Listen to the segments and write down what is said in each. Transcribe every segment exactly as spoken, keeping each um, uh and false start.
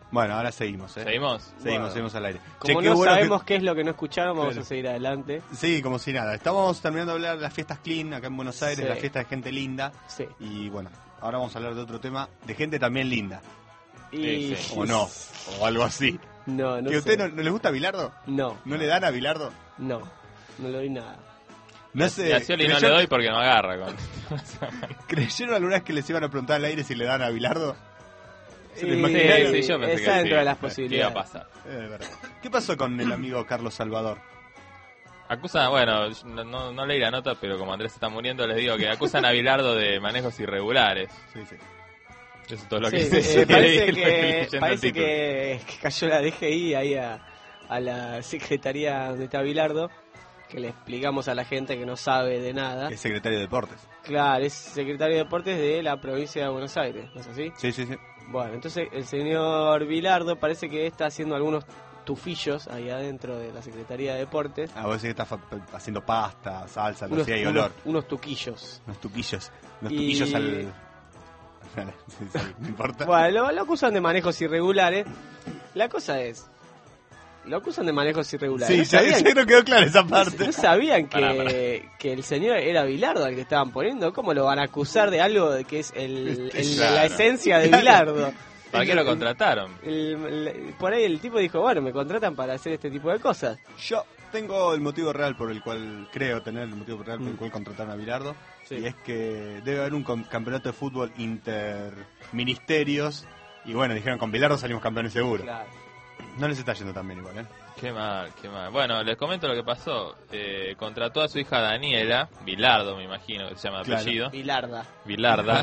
Bueno, ahora seguimos, ¿eh? ¿Seguimos? Seguimos, Bueno. seguimos al aire. Como Che, qué no bueno sabemos que... qué es lo que no escucharon, vamos Claro. a seguir adelante. Sí, como si nada. Estamos terminando de hablar de las fiestas clean acá en Buenos Aires, Sí. las fiestas de gente linda. Sí. Y bueno, ahora vamos a hablar de otro tema, de gente también linda. Y... Sí, sí. O no, o algo así. No, no ¿Que a sé. usted no, no le gusta Bilardo? No, ¿No le dan a Bilardo? no, no le doy nada. No sé. Y a Scioli no le ¿creyeron- doy porque no agarra. Con... ¿Creyeron alguna vez que les iban a preguntar al aire si le dan a Bilardo? ¿Se lo Y- imaginaron? Sí, sí, yo pensé Está que dentro sí, de las que iba a posibilidades. pasar. Eh, verdad. ¿Qué pasó con el amigo Carlos Salvador? Acusan, bueno, no, no, no leí la nota, pero como Andrés está muriendo, les digo que acusan a Bilardo de manejos irregulares. Sí, sí. Eso es todo lo Sí, que eh, sé. parece Leyendo que, el parece título. que, que cayó la D G I ahí a, a la secretaría donde está Bilardo, que le explicamos a la gente que no sabe de nada. Es secretario de Deportes. Claro, es secretario de Deportes de la provincia de Buenos Aires, ¿no es así? Sí, sí, sí. Bueno, entonces el señor Bilardo parece que está haciendo algunos tufillos ahí adentro de la Secretaría de Deportes. Ah, vos decís que está fa- haciendo pasta, salsa, no Unos, sé, hay unos- olor. unos tuquillos. Unos tuquillos. Unos Y- tuquillos al... Dale, sí, sí, no importa. Bueno, lo, lo acusan de manejos irregulares. La cosa es, lo acusan de manejos irregulares. Sí, ¿No ya, sabían, ya no quedó clara esa no- parte. no sabían que, Pará, pará. que el señor era Bilardo al que estaban poniendo? ¿Cómo lo van a acusar de algo de que es el, el- Claro. la esencia de Bilardo? ¿Para qué lo contrataron? El- el- por ahí el tipo dijo, bueno, me contratan para hacer este tipo de cosas. Yo tengo el motivo real por el cual, creo tener el motivo real por el Mm. cual contrataron a Bilardo. Sí. Y es que debe haber un com- campeonato de fútbol interministerios. Y bueno, dijeron, con Bilardo salimos campeones seguro. Claro. No les está yendo tan bien igual, ¿eh? Qué mal, qué mal. Bueno, les comento lo que pasó. Eh, contrató a su hija Daniela, Bilardo me imagino que se llama de Claro. apellido. Bilarda. Bilarda.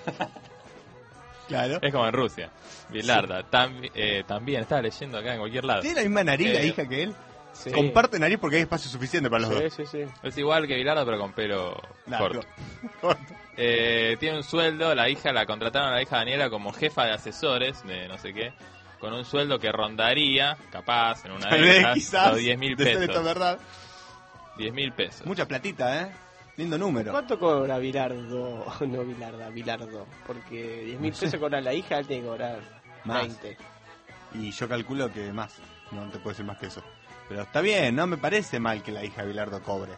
Claro. Es como en Rusia. Bilarda. Tam- eh, también, estaba leyendo acá en cualquier lado. ¿Tiene la misma nariz la Eh, hija que él? Sí. Comparte nariz porque hay espacio suficiente para los Sí, dos. sí, sí. Es igual que Bilardo, pero con pelo Largo. corto. Corto. Eh, tiene un sueldo, la hija, la contrataron a la hija Daniela como jefa de asesores de no sé qué, con un sueldo que rondaría, capaz, en una Tal de vez, esas, quizás, los diez mil de ser esto pesos. verdad. diez mil pesos. Mucha platita, ¿eh? Lindo número. ¿Cuánto cobra Bilardo? No, Bilarda, Bilardo. Porque diez mil pesos cobra la hija, él tiene que cobrar Más. veinte. Y yo calculo que más. No te puedo decir más que eso. Pero está bien, no me parece mal que la hija de Bilardo cobre.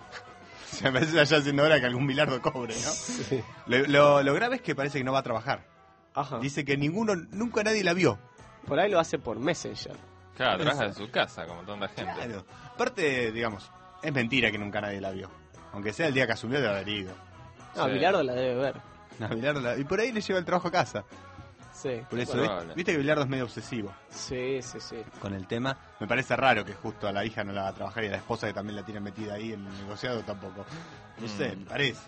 O sea, me parece ya siendo hora que algún Bilardo cobre, ¿no? Sí. Lo, lo- lo grave es que parece que no va a trabajar. Ajá. Dice que ninguno, nunca nadie la vio. Por ahí lo hace por Messenger. Claro, trabaja en su casa, como tanta gente. Claro. Aparte, digamos, es mentira que nunca nadie la vio. Aunque sea el día que asumió de haber ido. No, Sí. Bilardo la debe ver. No, Bilardo la- y por ahí le lleva el trabajo a casa. Sí. Por eso, Probable. ¿viste? Viste que Bilardo es medio obsesivo Sí, sí, sí. con el tema. Me parece raro que justo a la hija no la haga trabajar y a la esposa que también la tiene metida ahí en el negociado tampoco. No sé, Mm. me parece.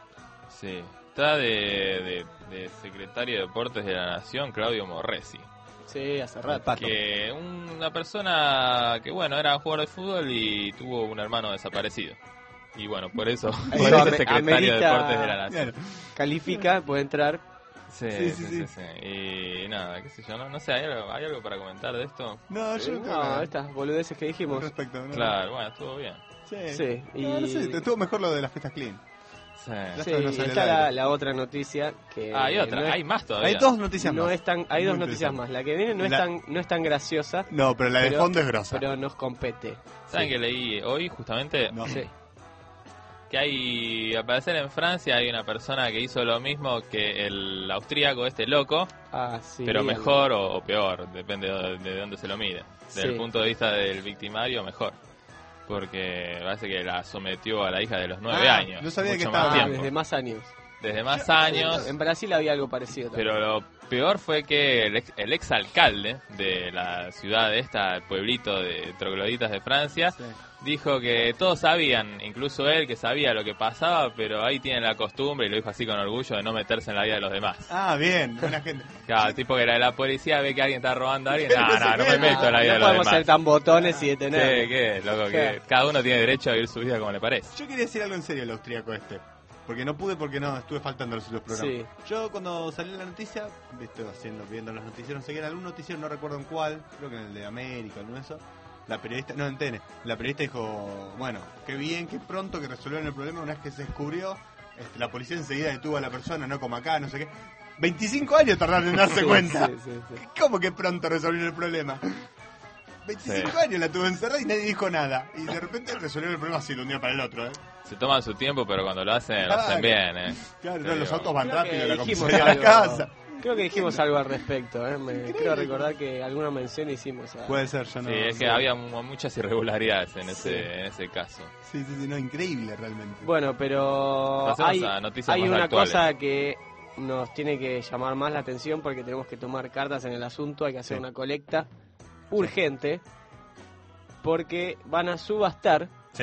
Sí. Está de, de, de secretario de Deportes de la Nación, Claudio Morresi. Sí, hace rato. Pato. Que una persona que, bueno, era jugador de fútbol y tuvo un hermano desaparecido. Y bueno, por eso, por Eso eso ame- es secretario amerita- de Deportes de la Nación. Claro. Califica, puede entrar. Sí, Sí, sí, sí, sí, sí. sí. Y nada, qué sé yo, no, no sé, ¿hay algo, ¿hay algo para comentar de esto? No, yo Eh, creo no, que- estas boludeces que dijimos. respecto, ¿no? Claro, bueno, estuvo bien. Sí. Sí, No, no y- sé, estuvo mejor lo de las fiestas clean. Sí. Ya Sí, está, no y sale está al la, aire. la otra noticia que Ah, hay otra, no es- hay más todavía. Hay dos noticias no más. es tan, hay dos Muy noticias interesante. más. La que viene no es La- tan no es tan graciosa, No, pero la de Pero- fondo es grosa. pero nos compete. ¿Saben Sí. que leí hoy justamente? No. Sí. Que hay, al parecer en Francia hay una persona que hizo lo mismo que el austríaco este loco, Ah, sí. pero el- mejor o, o peor, depende de, de dónde se lo mire. Desde Sí. el punto de vista del victimario, mejor. Porque parece que la sometió a la hija de los nueve Ah, años. no sabía que mucho estaba- más Ah, tiempo. desde más años. Desde más años. En Brasil había algo parecido también. Pero lo peor fue que el ex, el ex alcalde de la ciudad de esta, el pueblito de trogloditas de Francia, Sí. dijo que todos sabían, incluso él, que sabía lo que pasaba, pero ahí tienen la costumbre, y lo dijo así con orgullo, de no meterse en la vida de los demás. Ah, bien, buena gente. Claro, tipo que la, la policía ve que alguien está robando a alguien, no, No se no, no me queda. meto en la vida no de los podemos demás. ser tan botones y ¿Qué, detener. qué, loco? Que ¿Qué? cada uno tiene derecho a vivir su vida como le parece. Yo quería decir algo en serio el austríaco este. Porque no pude porque no, estuve faltando los otros programas. Sí. Yo cuando salió la noticia, estoy haciendo, viendo los noticieros, no sé qué, en algún noticiero, no recuerdo en cuál, creo que en el de América, alguno de esos, la periodista, no en T N, la periodista dijo, bueno, qué bien, qué pronto que resolvieron el problema, una vez que se descubrió, este, la policía enseguida detuvo a la persona, no como acá, no sé qué. veinticinco años tardaron en darse Sí, cuenta. sí, sí, sí. ¿Cómo que pronto resolvieron el problema? veinticinco Sí. años la tuvo encerrada y nadie dijo nada. Y de repente resolvieron el problema así de un día para el otro, ¿eh? Se toman su tiempo, pero cuando lo hacen, lo hacen Claro. bien, ¿eh? Claro, Te no, los digo. autos van Creo rápido, que la dijimos comisaría de la algo- casa. Creo que dijimos algo al respecto, ¿eh? Me, creo recordar que alguna mención hicimos. A... Puede ser, yo no... Sí, es que no- había mu- muchas irregularidades en ese, Sí. en ese caso. Sí, sí, sí, no, increíble realmente. Bueno, pero Pasemos hay, a noticias hay más una actuales. cosa que nos tiene que llamar más la atención porque tenemos que tomar cartas en el asunto, hay que hacer Sí. una colecta urgente porque van a subastar Sí.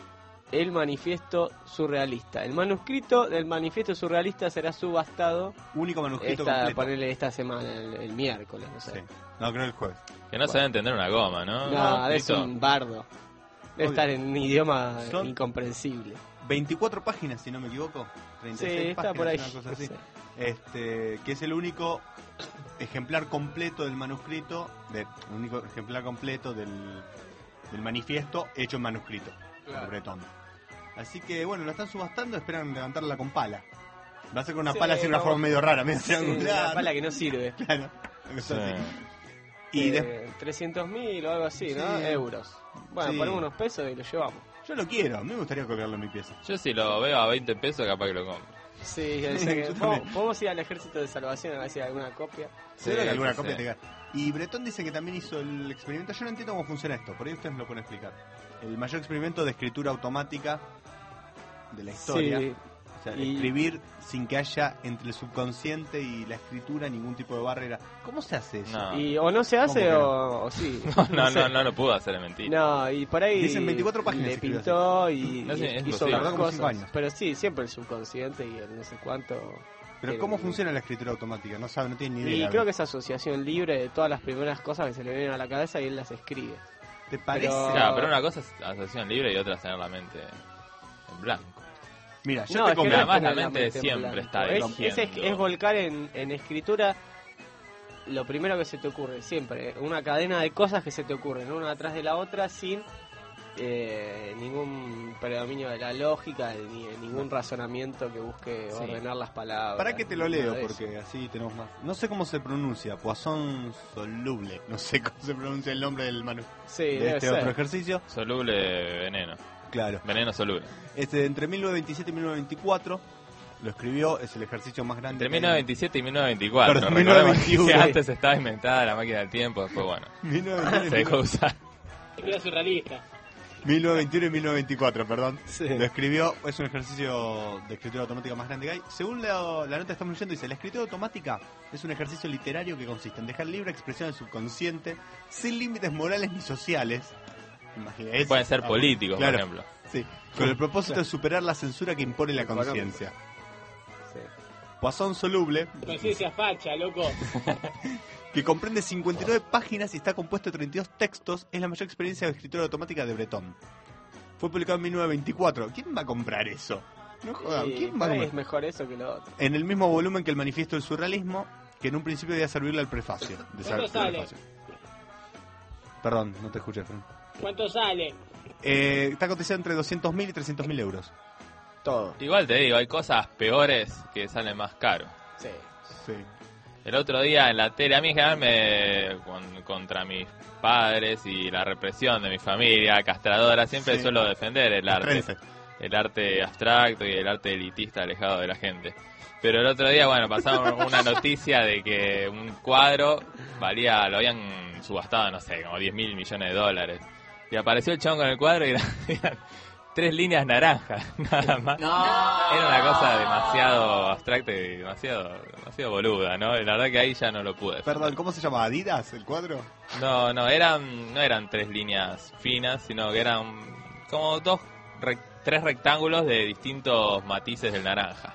el manifiesto surrealista. El manuscrito del manifiesto surrealista será subastado Único manuscrito esta, completo. ponerle esta semana, el, el miércoles, no sé. Sí. No, creo el jueves. Que no se debe entender una goma, ¿no? No, es Listo. un bardo. Debe Obvio. estar en un idioma Son- incomprensible. veinticuatro páginas, si no me equivoco. treinta y seis Sí, está páginas, por ahí. una cosa así. Sí. Este, que es el único ejemplar completo del manuscrito, de, el único ejemplar completo del, del manifiesto hecho en manuscrito, Claro. por Bretón. Así que bueno, lo están subastando, esperan levantarla con pala. Va a ser con una Sí, pala así de una como- forma medio rara, medio Sí, triangular. una pala que no sirve. Claro, una cosa Sí. así. Y de- Eh, trescientos mil o algo así, ¿no? Sí. Euros. Bueno, Sí. ponemos unos pesos y lo llevamos. yo lo quiero, a mí me gustaría colgarlo en mi pieza. Yo si lo veo a veinte pesos, capaz que lo compro. Sí, Sí, o sea que yo po- también. podemos ir al ejército de salvación a ver si hay alguna copia. Seguro Sí, que alguna sí, copia sí. te queda. Y Bretón dice que también hizo el experimento. Yo no entiendo cómo funciona esto, por ahí ustedes me lo pueden explicar. El mayor experimento de escritura automática de la historia. Sí, O sea, y- escribir sin que haya entre el subconsciente y la escritura ningún tipo de barrera. ¿Cómo se hace eso? No. y o no se hace ¿Cómo que no? o, o sí. No, no, sé. no, no lo pudo hacer, es mentira. No, y por ahí Dicen veinticuatro páginas le escribió pintó y, No, sí, y es hizo posible. más Tardó como cinco cosas. años. Pero sí, siempre el subconsciente y el no sé cuánto. Pero tiene- ¿cómo funciona la escritura automática? No sabe, no tiene ni Y idea. creo que es asociación libre de todas las primeras cosas que se le vienen a la cabeza y él las escribe. ¿Te parece? pero- Claro, pero una cosa es asociación libre y otra es tener la mente en blanco. Mira, yo No, te es que comento. no es Además, tener la mente en siempre blanco. está es, es, eligiendo. es volcar en, en escritura lo primero que se te ocurre, siempre. Una cadena de cosas que se te ocurren, una atrás de la otra, sin eh, ningún predominio de la lógica, ni ningún razonamiento que busque Sí. ordenar las palabras. ¿Para qué te lo nada leo? de eso. Porque así tenemos más. No sé cómo se pronuncia. Poisson soluble. No sé cómo se pronuncia el nombre del manu Sí, de debe este ser. otro ejercicio. Soluble veneno. Claro. Veneno soluble. Este, entre mil novecientos veintisiete y mil novecientos veinticuatro lo escribió, es el ejercicio más grande. Entre que hay. mil novecientos veintisiete y mil novecientos veinticuatro. Perdón, Recordemos que mil novecientos veintiuno. antes estaba inventada la máquina del tiempo, después bueno, mil novecientos se dejó de veintiuno, usar. Escritura surrealista. mil novecientos veintiuno y mil novecientos veinticuatro, perdón. Sí. Lo escribió, es un ejercicio de escritura automática más grande que hay. Según la, la nota que estamos leyendo, dice: la escritura automática es un ejercicio literario que consiste en dejar libre expresión al subconsciente, sin límites morales ni sociales. Imagina, es- Pueden ser ah, políticos, claro. por ejemplo. Sí, con el propósito de superar la censura que impone la Económico. conciencia. Sí. Poisson soluble, Conciencia facha, loco. que comprende cincuenta y nueve páginas y está compuesto de treinta y dos textos, es la mayor experiencia de escritura automática de Bretón. Fue publicado en mil novecientos veinticuatro. ¿Quién va a comprar eso? No jodan, Y ¿quién va por a ahí comprar? es mejor eso que lo otro. En el mismo volumen que el manifiesto del surrealismo, que en un principio debía servirle al prefacio. De ¿Cuánto ser- sale? prefacio. Perdón, no te escuché, Fran. ¿Cuánto sale? Eh, está cotizado entre doscientos mil y trescientos mil euros. Todo. Igual te digo, hay cosas peores que salen más caro. Sí. Sí. El otro día en la tele, a mí en general me, con- contra mis padres y la represión de mi familia castradora, siempre Sí. suelo defender el arte. Trense. El arte abstracto y el arte elitista alejado de la gente. Pero el otro día, bueno, pasaron una noticia de que un cuadro valía, lo habían subastado, no sé, como diez mil millones de dólares. Y apareció el chabón con el cuadro y eran, eran tres líneas naranjas, nada más. Era una cosa demasiado abstracta y demasiado, demasiado boluda, ¿no? Y la verdad que ahí ya no lo pude defender. Perdón, ¿cómo se llama? ¿Adidas el cuadro? No, no, eran, no eran tres líneas finas, sino que eran como dos, rec- tres rectángulos de distintos matices del naranja.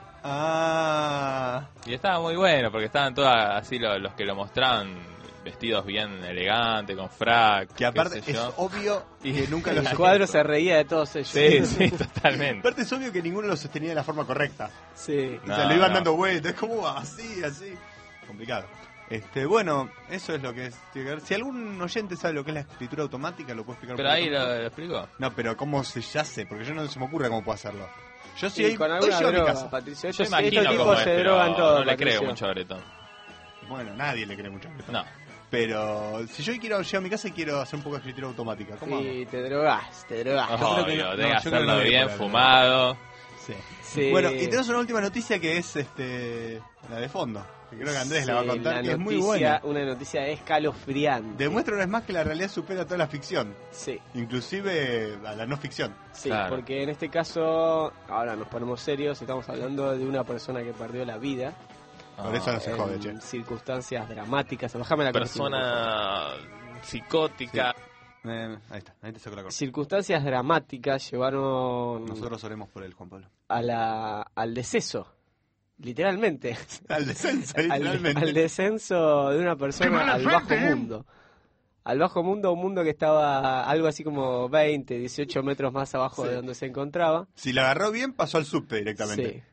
Ah. Y estaba muy bueno, porque estaban todos así los, los que lo mostraban vestidos bien elegantes, con frac, Que aparte qué sé es yo. obvio que nunca lo El sostenía. cuadro se reía de todos ellos. Sí, sí, totalmente. Aparte es obvio que ninguno lo sostenía de la forma correcta. Sí. O sea, No, lo iban no. dando vueltas, ¿cómo va? Así, así. Complicado. Este, bueno, eso es lo que es. tiene que ver. Si algún oyente sabe lo que es la escritura automática, lo puede explicar. un Pero ahí poquito? lo, lo explicó. No, pero ¿cómo se yace? Porque yo no se me ocurre cómo puedo hacerlo. Yo sí, Y hoy, con hoy alguna llego a mi droga, casa. Patricio. Yo Estos, imagino estos cómo tipos es, se pero drogan todo, no le Patricio. creo mucho a Bretón. Bueno, nadie le cree mucho. No. Pero si yo hoy quiero llegar a mi casa y quiero hacer un poco de escritura automática, ¿cómo hago? Y te drogás, te drogás. creo que Obvio, no- debe no, yo creo que no hacerlo voy bien, por ahí. fumado. Sí. Sí. Bueno, y tenemos una última noticia que es este la de fondo. Que creo que Andrés la va a Sí, contar, la que es muy noticia- buena. Una noticia escalofriante. Demuestra una vez más que la realidad supera toda la ficción, Sí, inclusive a la no ficción. sí, Claro. porque en este caso, ahora nos ponemos serios, estamos hablando de una persona que perdió la vida. Por eso no se en jode, che. circunstancias dramáticas. Bájame la cortina, por favor. Persona psicótica. Eh, ahí está, ahí te saco la corta. Circunstancias dramáticas llevaron Nosotros oremos por él, Juan Pablo. a la, al deceso, literalmente, Al descenso, al, literalmente. al descenso de una persona al bajo mundo. Al bajo mundo, un mundo que estaba algo así como veinte, dieciocho metros más abajo Sí. de donde se encontraba. Si la agarró bien, pasó al subte directamente. Sí.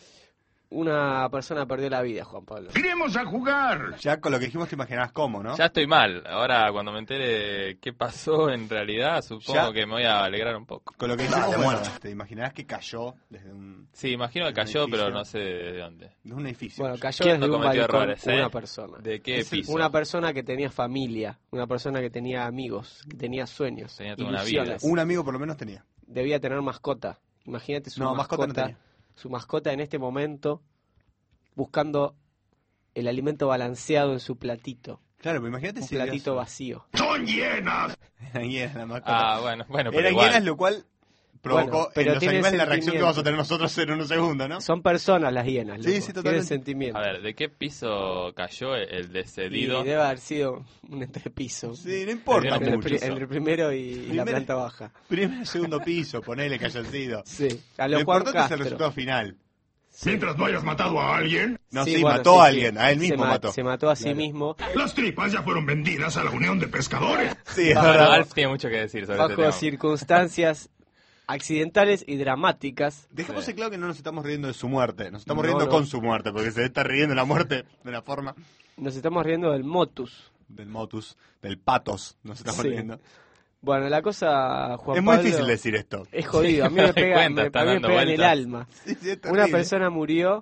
Una persona perdió la vida, Juan Pablo. ¡Iremos a jugar! Ya con lo que dijimos te imaginabas cómo, ¿no? Ya estoy mal. Ahora, cuando me entere qué pasó en realidad, supongo Ya. que me voy a alegrar un poco. Con lo que dijimos, bueno, te imaginabas que cayó desde un, Sí, imagino que ¿Un cayó, edificio? pero no sé de dónde. desde un edificio. Bueno, cayó ¿Quién desde no un cometió balcón errores, eh? una persona. ¿De qué Es piso? Una persona que tenía familia, una persona que tenía amigos, que tenía sueños, Tenía toda una ilusiones. Un amigo por lo menos tenía. Debía tener mascota. Imagínate su No, mascota mascota, no tenía. su mascota en este momento buscando el alimento balanceado en su platito, Claro, pero imagínate un si platito Dios- vacío. ¡Son hienas! Eran hienas la mascota. Ah, bueno, bueno, pero Eran igual. hienas, lo cual provocó Bueno, pero en los tiene animales la reacción que sentimiento. vamos a tener nosotros en unos segundos, ¿no? Son personas las hienas, Sí, loco. sí, totalmente. Tienen sentimiento. A ver, ¿de qué piso cayó el Y descedido? debe haber sido un entrepiso. Sí, no importa Entre entre, el mucho. pri- eso. entre el primero y, y la Primero- planta baja. Primer y segundo piso, ponele que haya sido. Sí, a Lo lo Juan importante es el Castro. resultado final. Sí. Mientras no hayas matado a alguien, No, Sí, sí, bueno, mató sí, a sí. alguien, a él mismo se ma- mató. Se mató a sí Claro. mismo las tripas ya fueron vendidas a la Unión de Pescadores. Sí, es Bueno, verdad. Alf tiene mucho que decir sobre este bajo tema. circunstancias accidentales y dramáticas. Dejemos Sí. en claro que no nos estamos riendo de su muerte, nos estamos No, riendo no. con su muerte, porque se está riendo la muerte de una forma Nos estamos riendo del motus. del motus, del patos, nos estamos Sí. riendo. Bueno, la cosa, Juan es muy Pablo, difícil decir esto. es jodido. A mí Me me doy pega, cuenta, me- está a mí me dando pega en el vueltas. alma. Sí, sí, es Una terrible. persona murió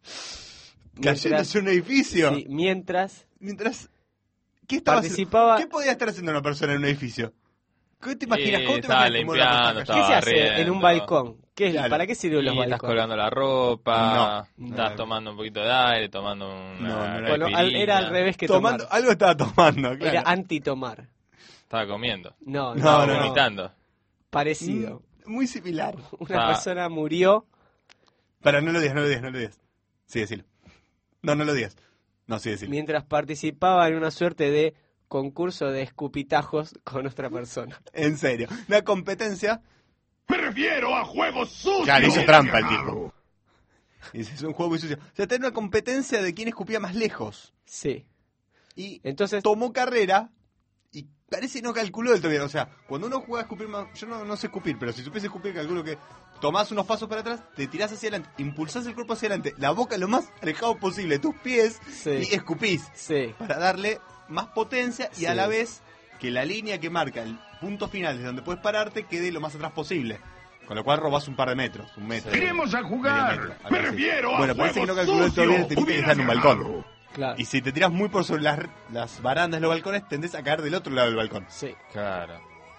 cayéndose en un edificio. sí, mientras Mientras ¿qué estaba Participaba- haciendo? ¿Qué podía estar haciendo una persona en un edificio? ¿Qué te imaginas? Sí, ¿Cómo te estaba imaginas cómo era una limpiando, persona ¿qué se estaba hace en un barriendo. balcón? ¿Qué es, Claro. ¿Para qué sirven los Y estás balcones? colgando la ropa, No. estás No. tomando un poquito de aire, tomando una No, no era Bueno, al- caipirinha. era al revés que tomando, tomar. algo estaba tomando, claro. Era anti-tomar. Estaba comiendo, No, no, No, estaba no, no. vomitando. Parecido. Mm, Muy similar. Una Ah. persona murió Para, no lo digas, no lo digas, no lo digas. Sí, decilo. No, no lo digas. No, sí, decilo. mientras participaba en una suerte de concurso de escupitajos con otra persona. En serio. Una competencia. Me refiero a juegos sucios. Claro, hizo trampa el Claro. tipo. Y dice, es un juego muy sucio. O sea, tenía una competencia de quién escupía más lejos. Sí. Y Entonces, tomó carrera y parece que no calculó del todo bien. O sea, cuando uno juega a escupir más... Yo no, no sé escupir, pero si supiese escupir, calculo que tomás unos pasos para atrás, te tirás hacia adelante, impulsás el cuerpo hacia adelante, la boca lo más alejado posible de tus pies sí, y escupís sí, para darle más potencia y Sí. a la vez que la línea que marca el punto final desde donde puedes pararte quede lo más atrás posible. Con lo cual robás un par de metros, un metro. Sí. Iremos a medio jugar. metro, algo Me así. refiero a Bueno, parece que no juegos calculó del todo bien, sucios. te tiene que Hubieras estar en un ganado. balcón. claro. Y si te tiras muy por sobre las, las barandas de los balcones, tendés a caer del otro lado del balcón. Sí. Claro.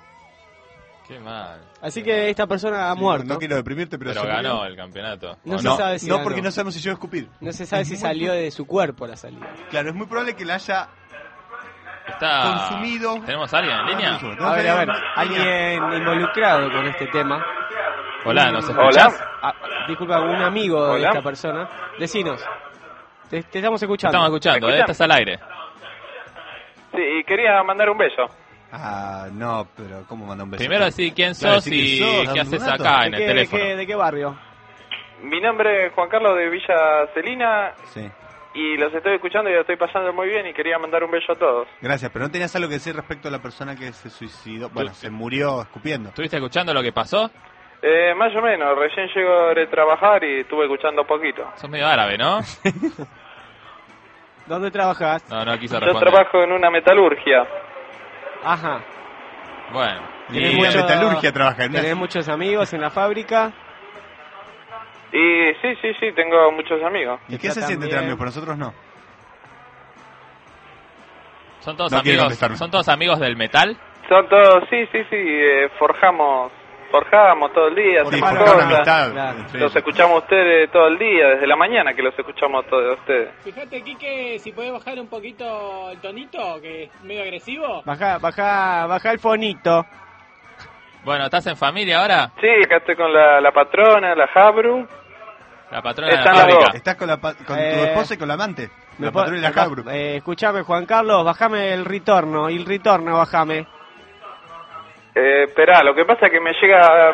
Qué mal. Así que esta persona ha Sí, muerto. No quiero deprimirte, pero, Pero se ganó murió. el campeonato. No ¿o se No, sabe si no ganó. porque no sabemos si llegó a escupir. No se sabe si salió de su cuerpo la salida. Claro, es muy probable que la haya Está... consumido. ¿Tenemos a alguien en línea? A ver, a ver, alguien involucrado con este tema. Hola, ¿nos Hola. escuchás? Ah, disculpa, un amigo de esta persona. Decinos. Te, te estamos Te escuchando. estamos escuchando, ¿eh? Estás al aire. Sí, y quería mandar un beso. Ah, no, pero ¿cómo manda un beso? Primero decir quién Claro, sos decir y quién sos, qué dame haces un dato. acá ¿De en el qué, de, teléfono. qué, ¿De qué barrio? Mi nombre es Juan Carlos de Villa Celina Sí. y los estoy escuchando y lo estoy pasando muy bien y quería mandar un beso a todos. Gracias, pero no tenías algo que decir respecto a la persona que se suicidó. Bueno, se murió escupiendo. ¿Estuviste escuchando lo que pasó? Eh, más o menos, recién llego de trabajar y estuve escuchando poquito. Sos medio árabe, ¿no? ¿Dónde trabajas? No, no quiso Yo responder. trabajo en una metalurgia. Ajá. Bueno. Y ¿Tenés en una mucho- metalurgia trabaja. En una- ¿Tenés muchos amigos en la fábrica? Y sí, sí, sí, tengo muchos amigos. ¿Y Te qué se tratan siente bien. tener amigos? Por nosotros no. ¿Son todos No quiero amigos contestarme. son todos amigos del metal? Son todos, sí, sí, sí, eh, forjamos, forjamos todo el día, Sí, hacemos forjar una cosas. amistad. Claro. entre Los ellos. escuchamos a ustedes todo el día, desde la mañana que los escuchamos todos ustedes. Fíjate, Quique, si podés bajar un poquito el tonito, que es medio agresivo. Baja, baja, baja el fonito. Bueno, ¿estás en familia ahora? Sí, acá estoy con la, la patrona, la Jabru. La patrona de la Están las fábrica. dos. ¿Estás con, la pa- con tu Eh, esposa y con la amante? Me La po- patrulla y la acá- cabru. eh, escuchame, Juan Carlos, bajame el retorno, el retorno, bajame. Eh, esperá, lo que pasa es que me llega...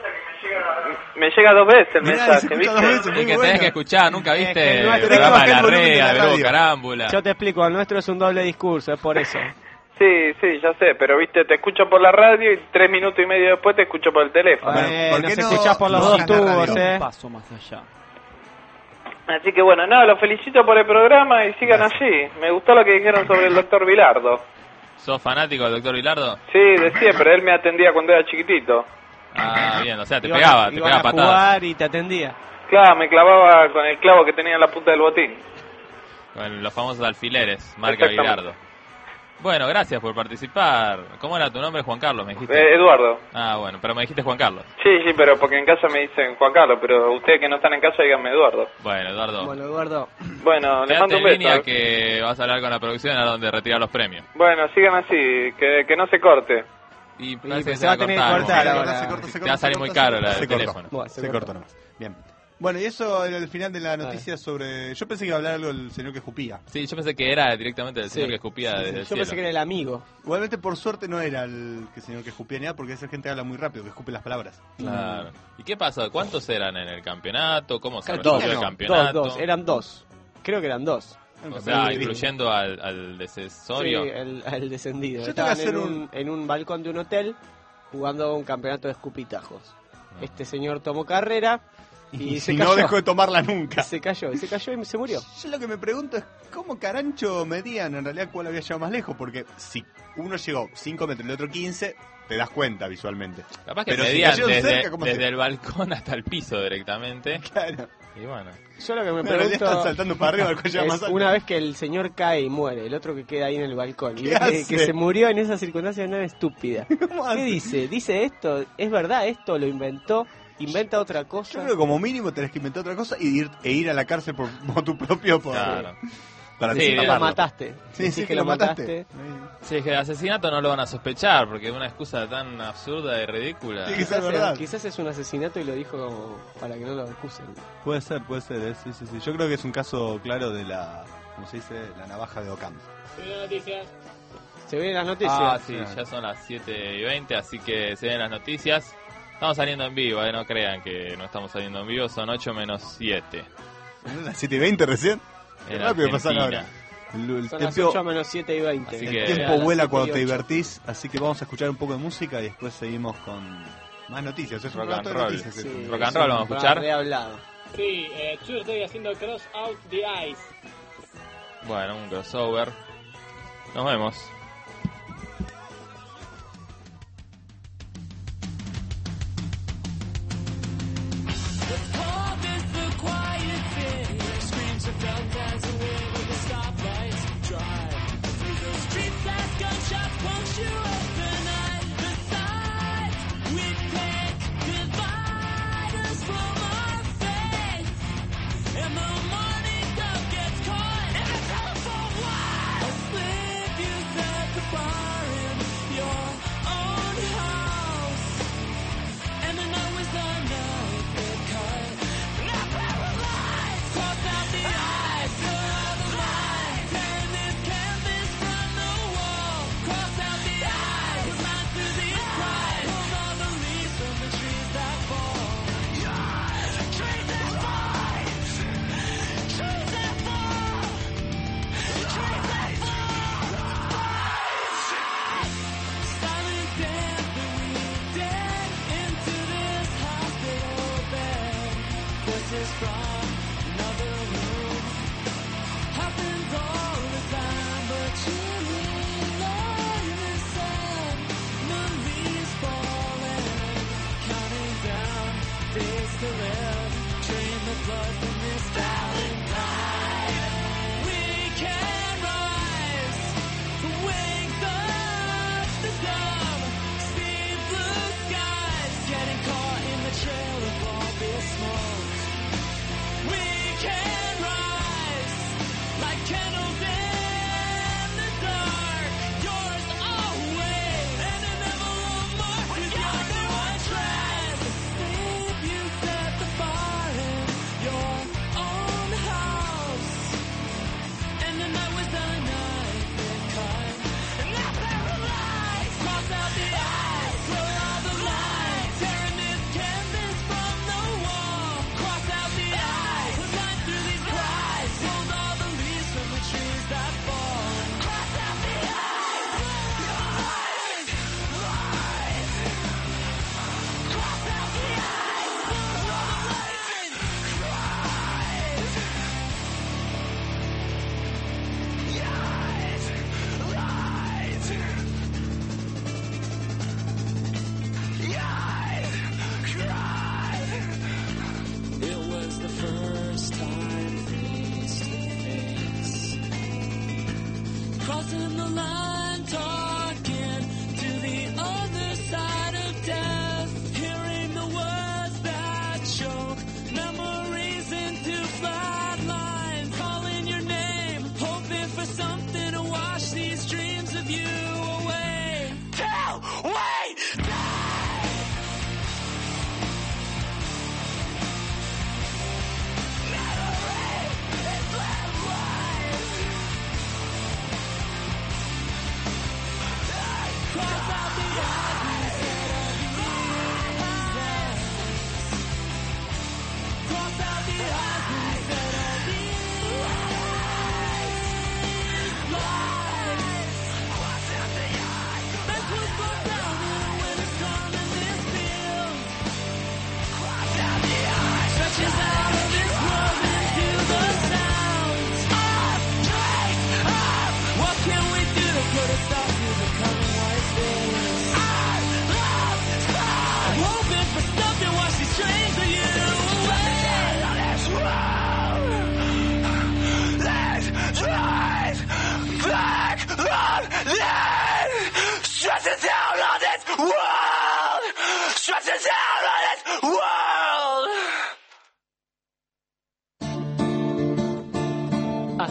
Me llega dos veces el Mirá, mensaje, se escucha ¿viste? dos veces. El Muy que bueno. tenés que escuchar, nunca Es viste que el no hay- programa tenés que de la bajar el volumen red, de la de Grupo radio. Carámbula. Yo te explico, el nuestro es un doble discurso, es por eso. Sí, sí, ya sé, pero viste, te escucho por la radio y tres minutos y medio después te escucho por el teléfono. Bueno, Eh, ¿por nos qué no- escuchás por los no dos bajan la tubos, radio? eh. paso más allá. Así que bueno, nada, los felicito por el programa y sigan Gracias. allí. Me gustó lo que dijeron sobre el doctor Vilardo. ¿Sos fanático del doctor Vilardo? Sí, de siempre, él me atendía cuando era chiquitito. Ah, bien, o sea, te Iban- pegaba, te iban pegaba a patadas. jugar y te atendía. Claro, me clavaba con el clavo que tenía en la punta del botín. Con los famosos alfileres, marca Exactamente. Vilardo. Bueno, gracias por participar. ¿Cómo era tu nombre? Juan Carlos, me dijiste. Eh, Eduardo. Ah, bueno, pero me dijiste Juan Carlos. Sí, sí, pero porque en casa me dicen Juan Carlos, pero ustedes que no están en casa díganme Eduardo. Bueno, Eduardo. Bueno, Eduardo, Bueno, les Quédate mando en un beso. línea que vas a hablar con la producción a donde retirar los premios. Bueno, sigan así, que, que no se corte. Y pero parece que se va a tener que cortar ¿no? ahora. Se corta, se Te corta, va a se salir corta, muy se caro corta, la se del corta. teléfono. Bueno, se Se corta. corta nomás. Bien. Bueno, y eso era el final de la noticia sobre... Yo pensé que iba a hablar algo del señor que escupía. Sí, yo pensé que era directamente el señor Sí, que escupía sí, sí. desde el Yo cielo. pensé que era el amigo. Igualmente, por suerte, no era el que señor que escupía ni nada, porque esa gente habla muy rápido, que escupe las palabras. Claro. ¿Y qué pasó? ¿Cuántos eran en el campeonato? ¿Cómo se Dos, resolvió el no, campeonato? Dos, dos, eran dos. Creo que eran dos. O sea, Sí. incluyendo al, al decesorio. Sí, el, el descendido. Yo tengo que Estaban hacer en un, un- en un balcón de un hotel jugando un campeonato de escupitajos. No. Este señor tomó carrera y, Y se si cayó. no dejó de tomarla nunca. Y se cayó, y se cayó y se murió. Yo lo que me pregunto es cómo carancho medían en realidad cuál había llegado más lejos, porque si uno llegó cinco metros y el otro quince, te das cuenta visualmente. Capaz que Pero si medían cayeron desde, cerca, ¿cómo desde se- el balcón hasta el piso directamente. Claro. Y bueno. Yo lo que me En realidad están pregunto saltando para arriba, el cual llega es más alto. una vez que el señor cae y muere, el otro que queda ahí en el balcón, y ¿Qué ve que, hace? que se murió en esa circunstancia tan estúpida. ¿Cómo ¿Qué hace? dice? ¿Dice esto? ¿Es verdad esto? ¿Lo inventó? ¿Inventa otra Yo cosa? creo que como mínimo tenés que inventar otra cosa y ir, e ir a la cárcel por motu propio por, Claro. para Sí, Sí, que lo taparlo. mataste. Sí, Decís sí, que que lo lo mataste. mataste. Si es que de asesinato no lo van a sospechar, porque es una excusa tan absurda y ridícula. Sí, que Quizás, es verdad. quizás es un asesinato y lo dijo como para que no lo acusen. Puede ser, puede ser, eh, sí, sí, sí. Yo creo que es un caso claro de la, ¿cómo se dice? La navaja de Ockham. Subieron noticias. Se vienen las noticias. Ah, sí, Claro. ya son las siete y veinte, así que se ven las noticias. Estamos saliendo en vivo, eh, no crean que no estamos saliendo en vivo, son ocho menos siete. ¿No las siete y veinte recién? Qué En rápido pasaron Argentina. ahora. El, el Son las tiempo, ocho menos siete y veinte. Así el que- tiempo O sea, las vuela siete cuando y te ocho. divertís, así que vamos a escuchar un poco de música y después seguimos con más noticias. Es un Rock relato and de roll. noticias, Sí, esto. Rock and es roll, un vamos a programa escuchar. rehablado. Sí, eh, yo estoy haciendo Cross Out the Ice. Bueno, un crossover. Nos vemos. Asleep, you say.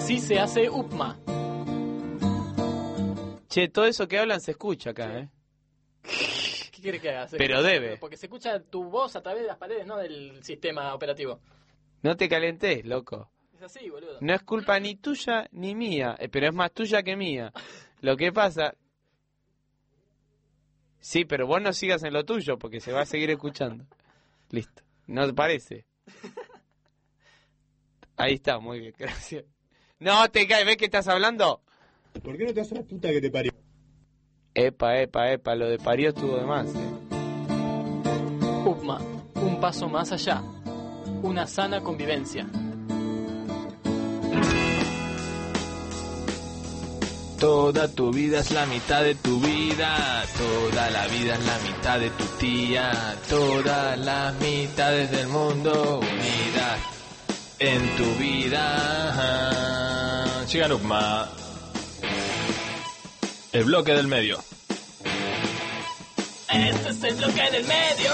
Así se hace Upma. Che, todo eso que hablan se escucha acá, ¿eh? ¿Qué quiere que haga? Se Pero escucha- debe. Porque se escucha tu voz a través de las paredes, no del sistema operativo. No te calentés, loco. Es así, boludo. No es culpa ni tuya ni mía, eh, pero es más tuya que mía. Lo que pasa... Sí, pero vos no sigas en lo tuyo porque se va a seguir escuchando. Listo. ¿No te parece? Ahí está, muy bien, gracias. No te caes, ¿ves que estás hablando? ¿Por qué no te haces la puta que te parió? Epa, epa, epa, lo de parió estuvo de más, eh. Upma, un paso más allá. Una sana convivencia. Toda tu vida es la mitad de tu vida, toda la vida es la mitad de tu tía, todas las mitades del mundo unidas en tu vida. Llega Nukma, el bloque del medio. Este es el bloque del medio.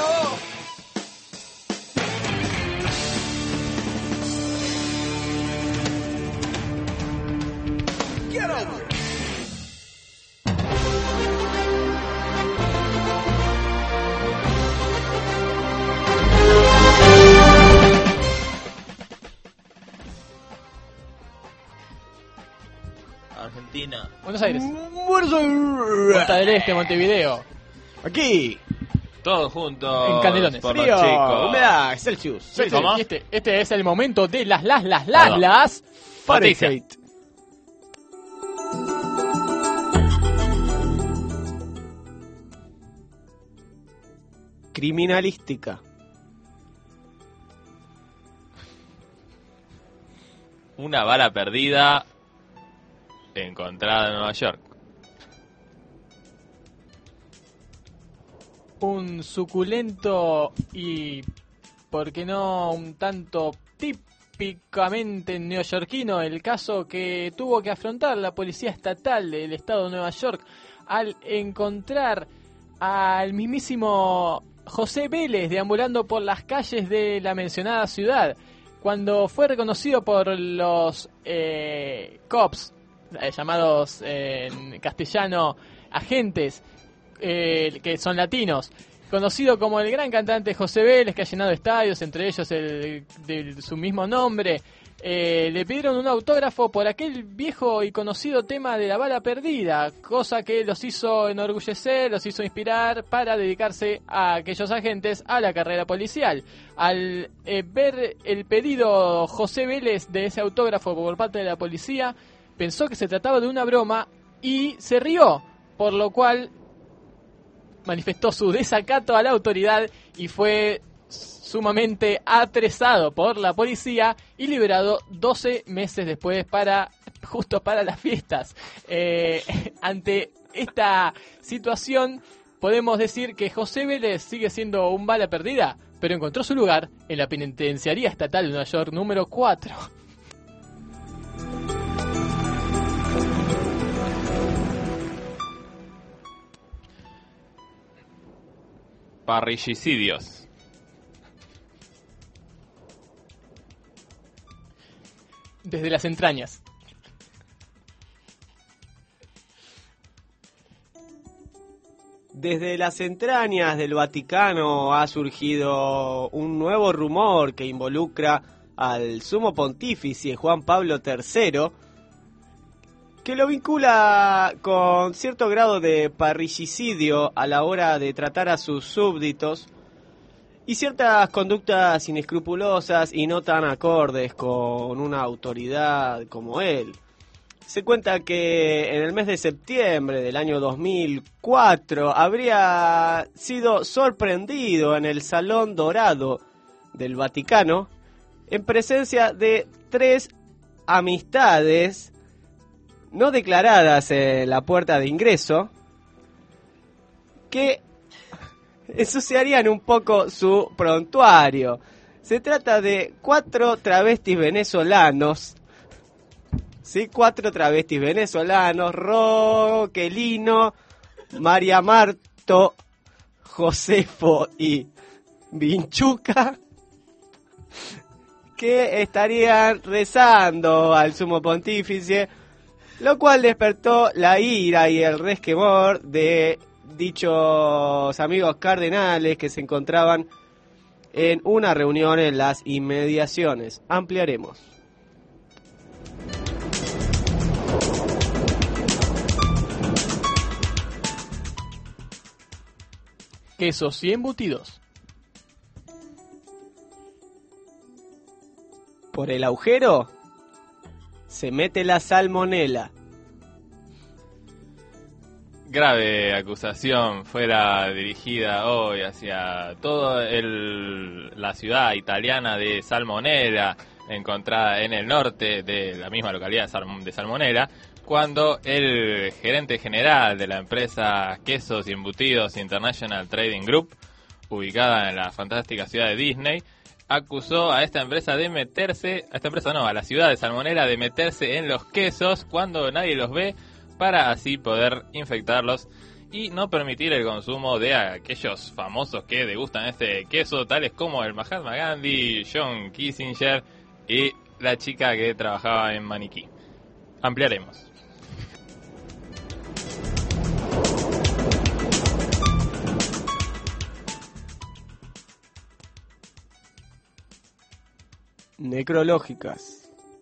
Argentina. Buenos Aires. Costa del Este, Montevideo. Aquí, Todos juntos. En Canelones. Por frío, los chicos. humedad, Celsius. Este, ¿Cómo? y este, este es el momento de las, las, las, las, Ahí va. las. Fahrenheit. Criminalística. Una bala perdida encontrada en Nueva York. Un suculento y, ¿por qué no un tanto típicamente neoyorquino el caso que tuvo que afrontar la policía estatal del estado de Nueva York al encontrar al mismísimo José Vélez deambulando por las calles de la mencionada ciudad, cuando fue reconocido por los eh, cops, eh, llamados eh, en castellano agentes, eh, que son latinos, conocido como el gran cantante José Vélez, que ha llenado estadios, entre ellos el de su mismo nombre. Eh, le pidieron un autógrafo por aquel viejo y conocido tema de la bala perdida, cosa que los hizo enorgullecer, los hizo inspirar para dedicarse a aquellos agentes a la carrera policial. Al eh, ver el pedido José Vélez de ese autógrafo por parte de la policía, pensó que se trataba de una broma y se rió, por lo cual manifestó su desacato a la autoridad y fue sumamente apresado por la policía y liberado doce meses después para justo para las fiestas. Eh, ante esta situación podemos decir que José Vélez sigue siendo un bala perdida, pero encontró su lugar en la penitenciaría estatal de Nueva York número cuatro. Parrillicidios. Desde las entrañas. Desde las entrañas del Vaticano ha surgido un nuevo rumor que involucra al sumo pontífice Juan Pablo tercero, que lo vincula con cierto grado de parrillicidio a la hora de tratar a sus súbditos y ciertas conductas inescrupulosas y no tan acordes con una autoridad como él. Se cuenta que en el mes de septiembre del año dos mil cuatro habría sido sorprendido en el Salón Dorado del Vaticano en presencia de tres amistades no declaradas en la puerta de ingreso que ensuciarían un poco su prontuario. Se trata de cuatro travestis venezolanos. Sí, cuatro travestis venezolanos, Roquelino, María Marto, Josefo y Vinchuca, que estarían rezando al sumo pontífice, lo cual despertó la ira y el resquemor de dichos amigos cardenales que se encontraban en una reunión en las inmediaciones. Ampliaremos. Quesos y embutidos. Por el agujero se mete la salmonela. Grave acusación fuera dirigida hoy hacia toda la ciudad italiana de Salmonella, encontrada en el norte de la misma localidad de Salmonella, cuando el gerente general de la empresa Quesos y Embutidos International Trading Group, ubicada en la fantástica ciudad de Disney, acusó a esta empresa de meterse, a esta empresa no, a la ciudad de Salmonella de meterse en los quesos cuando nadie los ve, para así poder infectarlos y no permitir el consumo de aquellos famosos que degustan este queso, tales como el Mahatma Gandhi, John Kissinger y la chica que trabajaba en Maniquí. Ampliaremos. Necrológicas.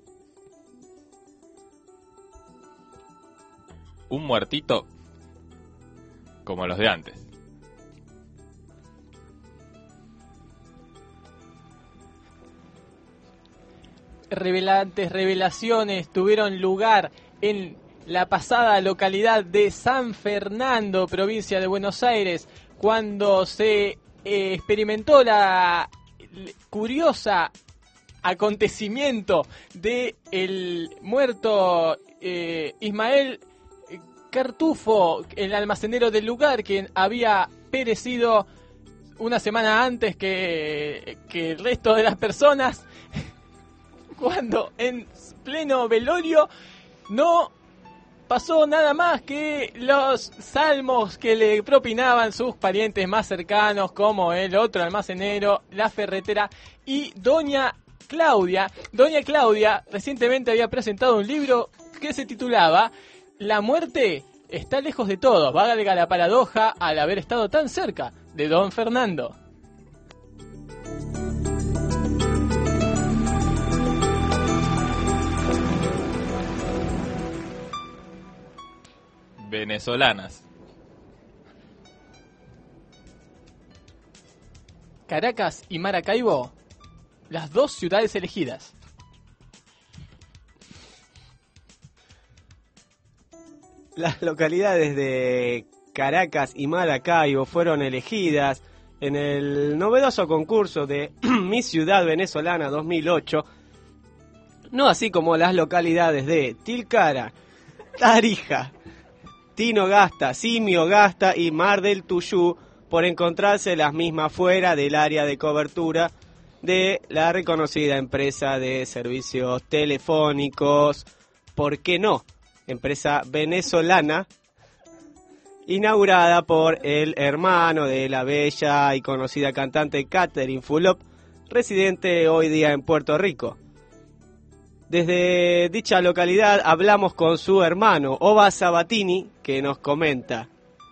Un muertito como los de antes. Revelantes revelaciones tuvieron lugar en la pasada localidad de San Fernando, provincia de Buenos Aires, cuando se eh, experimentó la curiosa acontecimiento de el muerto eh, Ismael Cartufo, el almacenero del lugar, quien había perecido una semana antes que, que el resto de las personas, cuando en pleno velorio no pasó nada más que los salmos que le propinaban sus parientes más cercanos, como el otro almacenero, la ferretera y doña Claudia. Doña Claudia recientemente había presentado un libro que se titulaba La muerte está lejos de todos, valga la paradoja al haber estado tan cerca de don Fernando. Venezolanas. Caracas y Maracaibo, las dos ciudades elegidas. Las localidades de Caracas y Maracaibo fueron elegidas en el novedoso concurso de Mi Ciudad Venezolana dos mil ocho, no así como las localidades de Tilcara, Tarija, Tinogasta, Simiogasta y Mar del Tuyú, por encontrarse las mismas fuera del área de cobertura de la reconocida empresa de servicios telefónicos, ¿por qué no?, empresa venezolana, inaugurada por el hermano de la bella y conocida cantante Catherine Fulop, residente hoy día en Puerto Rico. Desde dicha localidad hablamos con su hermano, Ova Sabatini, que nos comenta.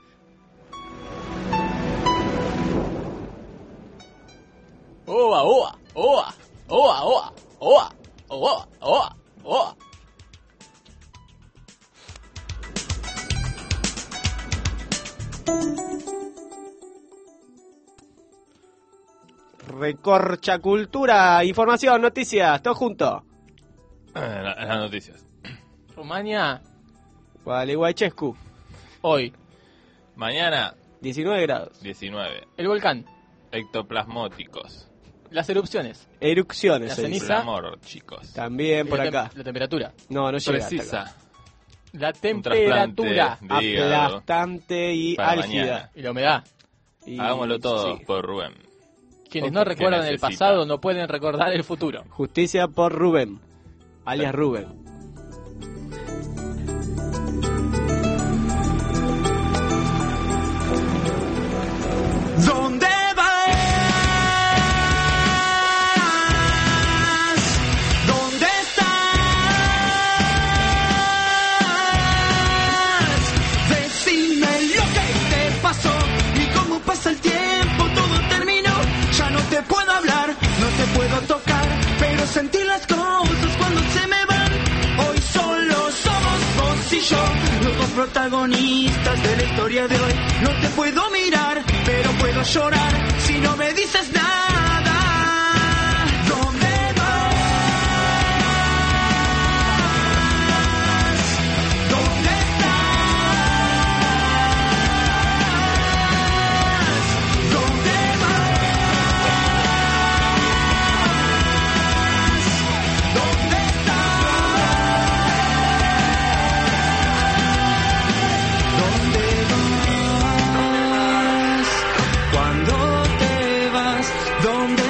Oa, oa, oa, oa, oa, oa, oa, oa, oa. Recorcha cultura, información, noticias, todo junto. En la- en las noticias. Rumania, Gualeguaychescu, hoy, Mañana, diecinueve grados. diecinueve. el volcán, Ectoplasmóticos. las erupciones, Erupciones, La se dice. ceniza. Amor, chicos. También por la, tem- acá. la temperatura, No, no llega hasta acá. Precisa. la Un temperatura trasplante de hígado Aplastante y para álgida. mañana. y la humedad. Y- Hagámoslo todo sí. por Rubén. Quienes Ok, no recuerdan que el necesita. pasado no pueden recordar el futuro. Justicia por Rubén, alias Rubén. ¿Dónde vas? y yo, los dos protagonistas de la historia de hoy. No te puedo mirar, pero puedo llorar si no me dices nada. ¿Dónde vas? ¿Dónde estás? ¿Dónde vas? ¿Dónde ¿Dónde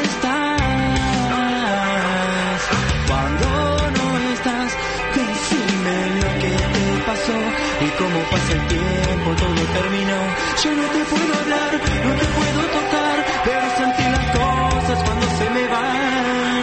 estás? Cuando no estás, decime lo que te pasó y cómo pasa el tiempo, todo terminó. Yo no te puedo hablar, no te puedo tocar, pero sentí las cosas cuando se me van.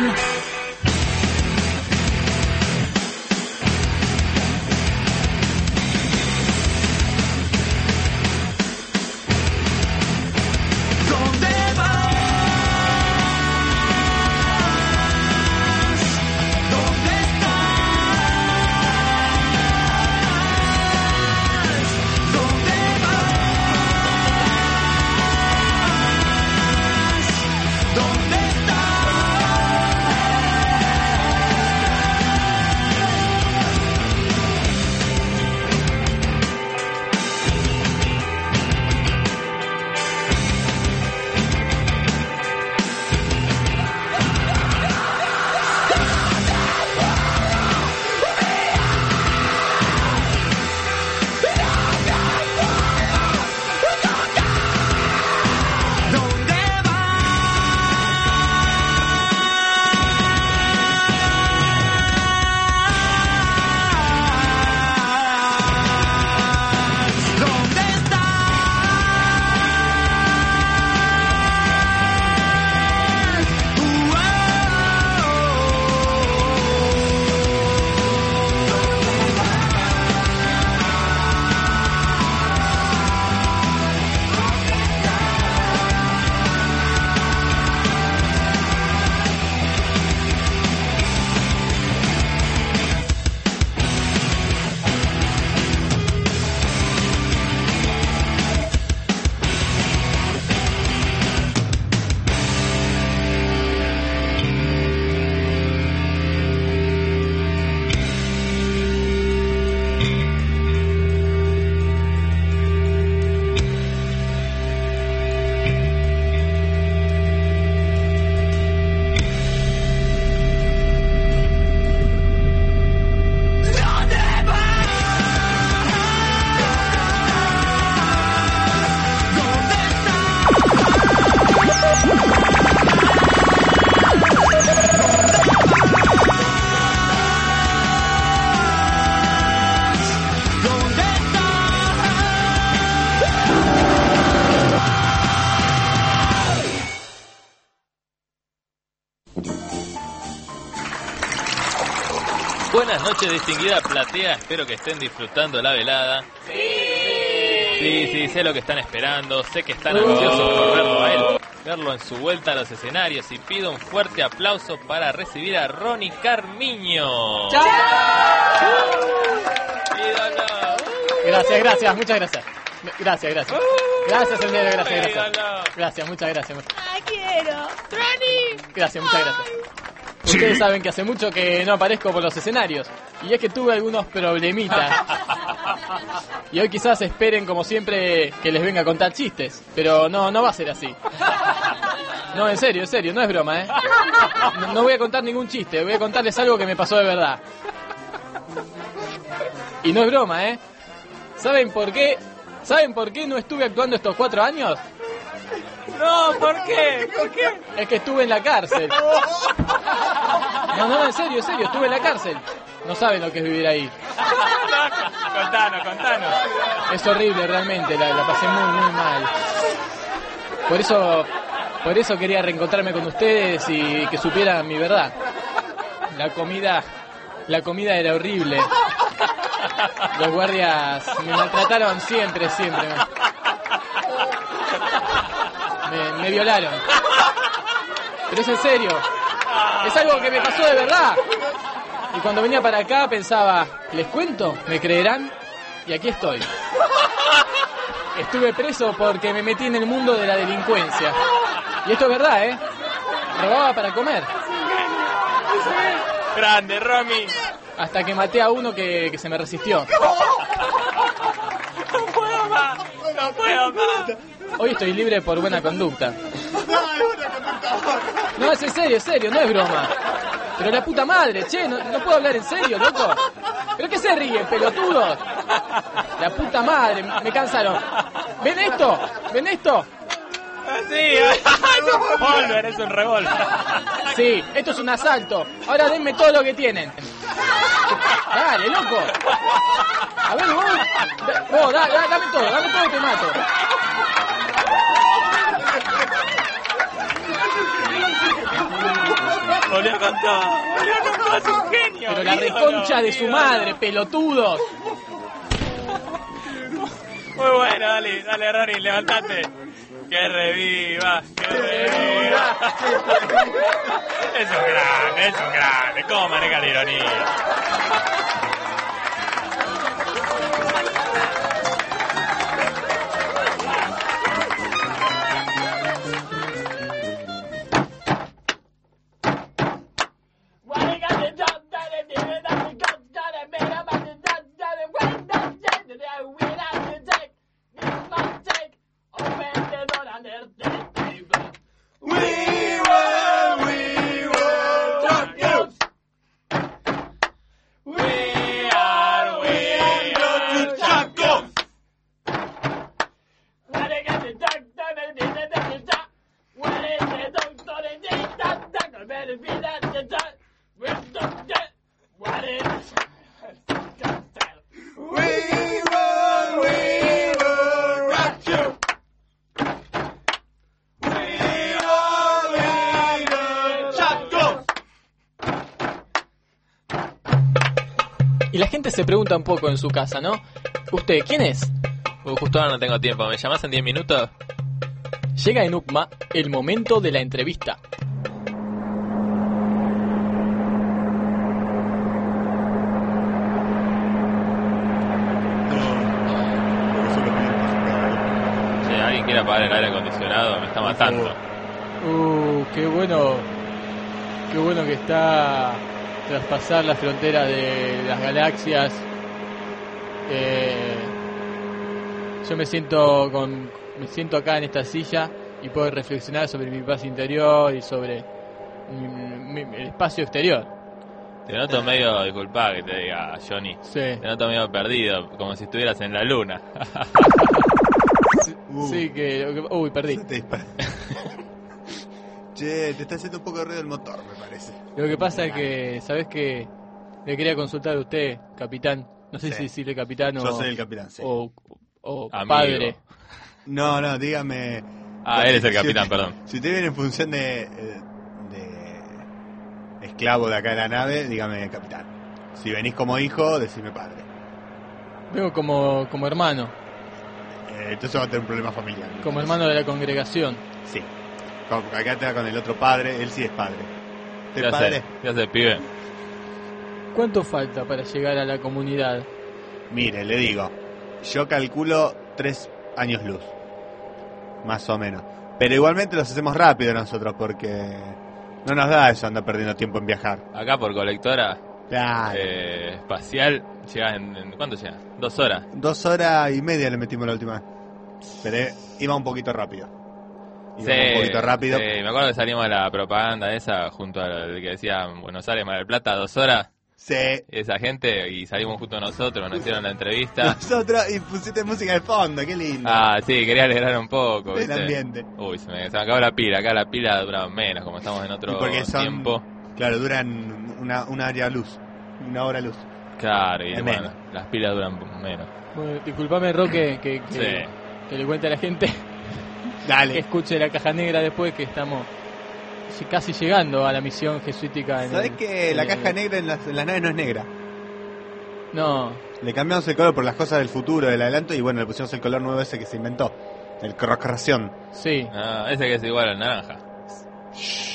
Buenas noches, distinguida platea. Espero que estén disfrutando la velada. ¡Sí! Sí, sí, sé lo que están esperando. Sé que están ansiosos por verlo a él, verlo en su vuelta a los escenarios. Y pido un fuerte aplauso para recibir a Ronnie Carmiño. ¡Chao! Gracias, gracias, muchas gracias. Gracias, gracias. Gracias, el negro, gracias, gracias. Gracias, muchas gracias. ¡Ay, quiero! ¡Ronnie! Gracias, muchas gracias. Ustedes ¿Sí? saben que hace mucho que no aparezco por los escenarios. Y es que tuve algunos problemitas. Y hoy quizás esperen, como siempre, que les venga a contar chistes. Pero no, no va a ser así. No, en serio, en serio, no es broma, ¿eh? No, no voy a contar ningún chiste, voy a contarles algo que me pasó de verdad. Y no es broma, ¿eh? ¿Saben por qué? ¿Saben por qué no estuve actuando estos cuatro años? No, ¿por qué? ¿Por qué? Es que estuve en la cárcel. No, no, en serio, en serio, estuve en la cárcel. No saben lo que es vivir ahí. Contanos, contanos. Es horrible realmente, la, la pasé muy, muy mal. Por eso, por eso quería reencontrarme con ustedes y que supieran mi verdad. La comida, la comida era horrible. Los guardias me maltrataron siempre, siempre. Me, me violaron. Pero es en serio. Es algo que me pasó de verdad. Y cuando venía para acá pensaba, ¿les cuento? ¿Me creerán? Y aquí estoy. Estuve preso porque me metí en el mundo de la delincuencia. Y esto es verdad, ¿eh? Robaba para comer. Grande, Romy. Hasta que maté a uno que, que se me resistió. No puedo más. No puedo más. Hoy estoy libre por buena conducta. No, es en serio, es serio, no es broma. Pero la puta madre, che, no, no puedo hablar en serio, loco. ¿Pero qué se ríen, pelotudos? La puta madre, me cansaron. ¿Ven esto? ¿Ven esto? Sí, es un revólver, es un revólver. Sí, esto es un asalto. Ahora denme todo lo que tienen. Dale, loco. A ver, vos, vos da, da, dame todo, dame todo y te mato. Volvió con todo, volvió con todo, es un genio. Pero la reconcha de su madre, pelotudos. Muy bueno, dale, dale, Ronnie, levantate. Que reviva, que reviva. Es un grande, es un grande. ¿Cómo maneja la ironía? Y la gente se pregunta un poco en su casa, ¿no? ¿Usted quién es? Uh, justo ahora no tengo tiempo. ¿Me llamás en diez minutos? Llega en U C M A el momento de la entrevista. Si alguien quiere apagar el aire acondicionado, me está matando. Uh, qué bueno. Qué bueno que está traspasar la frontera de las galaxias. Eh, yo me siento con me siento acá en esta silla y puedo reflexionar sobre mi paz interior y sobre mi, mi, el espacio exterior. Te noto medio, disculpa que te diga, Johnny. Sí. Te noto medio perdido, como si estuvieras en la luna. sí, uh. sí, que... Uy, perdí. Che, te está haciendo un poco de ruido el motor, me parece. Lo que pasa es que, ¿sabés qué? Le quería consultar a usted, capitán. No sé sí. si decirle capitán o... Yo soy el capitán, sí. O, o padre. No, no, dígame... Ah, él es el capitán, si, perdón. Si usted viene en función de, de esclavo de acá de la nave, dígame capitán. Si venís como hijo, decime padre. Vengo como, como hermano. Eh, entonces va a tener un problema familiar. Como hermano de la congregación. Sí. Acá está con el otro padre, él sí es padre. ¿Qué hace, padre? ¿Qué hace, pibe? ¿Cuánto falta para llegar a la comunidad? Mire, le digo, yo calculo tres años luz, más o menos. Pero igualmente los hacemos rápido nosotros porque no nos da eso andar perdiendo tiempo en viajar. Acá por colectora claro. eh, espacial, llegas en, en... ¿Cuánto llega? ¿Dos horas? Dos horas y media le metimos la última vez. Pero iba un poquito rápido. Sí, un poquito rápido. Sí, me acuerdo que salimos de la propaganda esa junto al que decía Buenos Aires, Mar del Plata, dos horas. Sí. Esa gente, y salimos junto a nosotros, nos hicieron la entrevista. Nosotros, y pusiste música de fondo, qué lindo. Ah, sí, quería alegrar un poco. El ¿viste? ambiente. Uy, se me, se me acabó la pila, acá la pila dura menos, como estamos en otro porque son, tiempo. Claro, duran una, una área luz, una hora luz. Claro, y es bueno, menos. las pilas duran menos. Bueno, disculpame, Roque, que, que, sí. que le cuente a la gente. Dale. Que escuche la caja negra después, que estamos casi llegando a la misión jesuítica. En ¿Sabés el, que la el, caja el... negra en las, en las naves no es negra? No. Le cambiamos el color por las cosas del futuro, del adelanto, y bueno, le pusimos el color nuevo ese que se inventó. El corrocación. Sí. Ah, ese que es igual al naranja. Shh.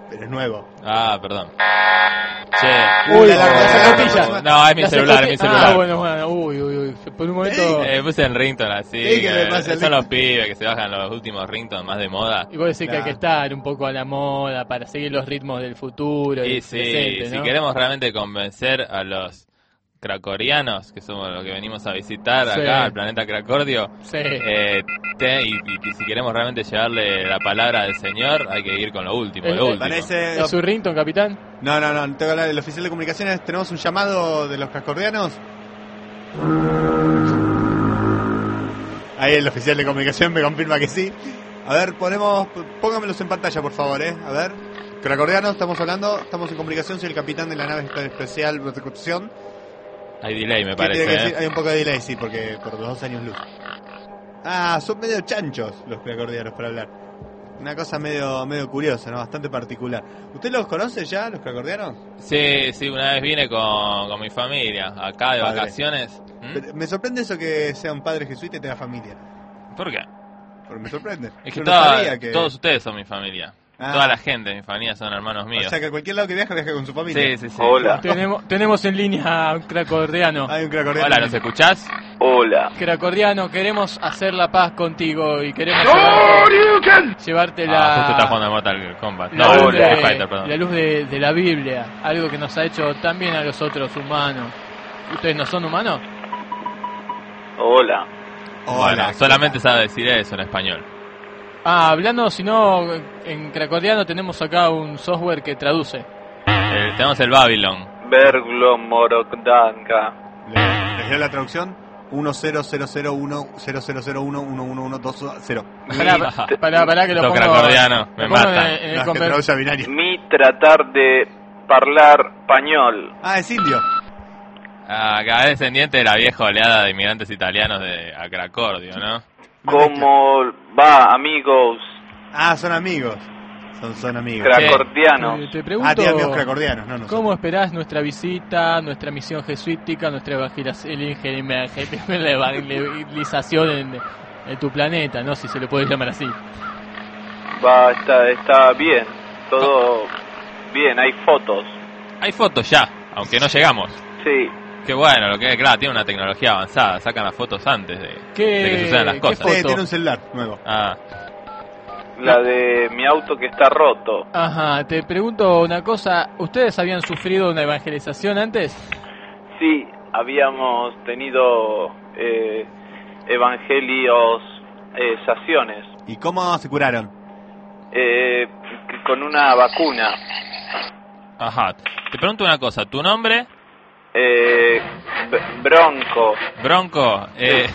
pero es nuevo. Ah, perdón. Che. Uy, la- la- la sacotilla. No, es mi La celular, es mi sacotilla. celular. Ah, bueno, bueno. Uy, uy, uy. Por un momento... Eh, puse el ringtone así. Sí, que que le pasa el son los ringtone. pibes que se bajan los últimos ringtones más de moda. Y vos decís que hay que Claro. estar un poco a la moda para seguir los ritmos del futuro y, Y del sí, presente, si ¿no? queremos realmente convencer a los cracorianos, que somos los que venimos a visitar Sí. acá al planeta Cracordio, Sí. eh, te- y, y- y si queremos realmente llevarle la palabra del Señor, hay que ir con lo último, Eh, lo eh, último. Parece... ¿Es su ringtone, capitán? No, no, no, tengo que hablar del oficial de comunicaciones. Tenemos un llamado de los cascordianos. Ahí el oficial de comunicación me confirma que sí. A ver, ponemos, póngamelos en pantalla, por favor, eh. A ver, cracordianos, estamos hablando, estamos en comunicación. Soy el capitán de la nave especial protección. Hay delay, me ¿Qué parece. tiene que ¿eh? decir? Hay un poco de delay, sí, porque por los dos años luz. Ah, son medio chanchos los cracordianos para hablar. Una cosa medio medio curiosa, ¿no? Bastante particular. ¿Usted los conoce ya, los cracordianos? Sí, sí, una vez vine con, con mi familia, acá de Padre. vacaciones. ¿Mm? Pero me sorprende eso que sea un padre jesuita y tenga familia. ¿Por qué? Porque me sorprende. Es que, Yo no toda- sabía que... todos ustedes son mi familia. Ah. Toda la gente de mi familia son hermanos míos. O sea que a cualquier lado que viaja, viaja con su familia. Sí, sí, sí. Hola. Tenemos, tenemos en línea a un cracordiano. Hay un cracordiano. Hola, ¿nos escuchás? Hola. Cracordiano, queremos hacer la paz contigo y queremos llevarte, llevarte la, Ah, justo está jugando a Mortal Kombat. la No, luz, Street de, Fighter, perdón. la luz de, de la Biblia, algo que nos ha hecho tan bien a los otros humanos. ¿Ustedes no son humanos? Hola. Bueno, solamente sabe decir eso en español. Ah, hablando, si no, en cracordiano tenemos acá un software que traduce. Eh, tenemos el Babylon. Berglo Morokdanka. ¿Le, ¿Les leo la traducción? uno cero cero cero uno cero cero cero uno uno uno uno dos cero. Pará, pará, pará que lo Estos pongo, cracordianos me lo pongo matan. en el- en el No, es que conver- traduce a binario. Mi tratar de hablar español. Ah, es indio. Ah, cada descendiente de la vieja oleada de inmigrantes italianos de a Cracordio, ¿no? ¿Cómo va, amigos Ah, son amigos. Son, son amigos. cracordianos? Te, te pregunto, Ah, tiene amigos cracordianos, no, no. ¿cómo esperás nuestra visita, nuestra misión jesuítica, nuestra evangelización, la evangelización en, en tu planeta, no? Si se le puede llamar así. Va, está, está bien. Todo bien, hay fotos. Hay fotos ya, aunque no llegamos. Sí. Qué bueno, lo que claro, tiene una tecnología avanzada, sacan las fotos antes de, ¿Qué- de que sucedan las qué cosas. foto? Sí, tiene un celular nuevo. Ah, La de mi auto que está roto. Ajá, te pregunto una cosa, ¿ustedes habían sufrido una evangelización antes? Sí, habíamos tenido eh, evangelios, eh, saciones, ¿Y cómo se curaron? eh, c- con una vacuna. ajá. Te pregunto una cosa, ¿tu nombre? Eh, B- Bronco, Bronco, eh,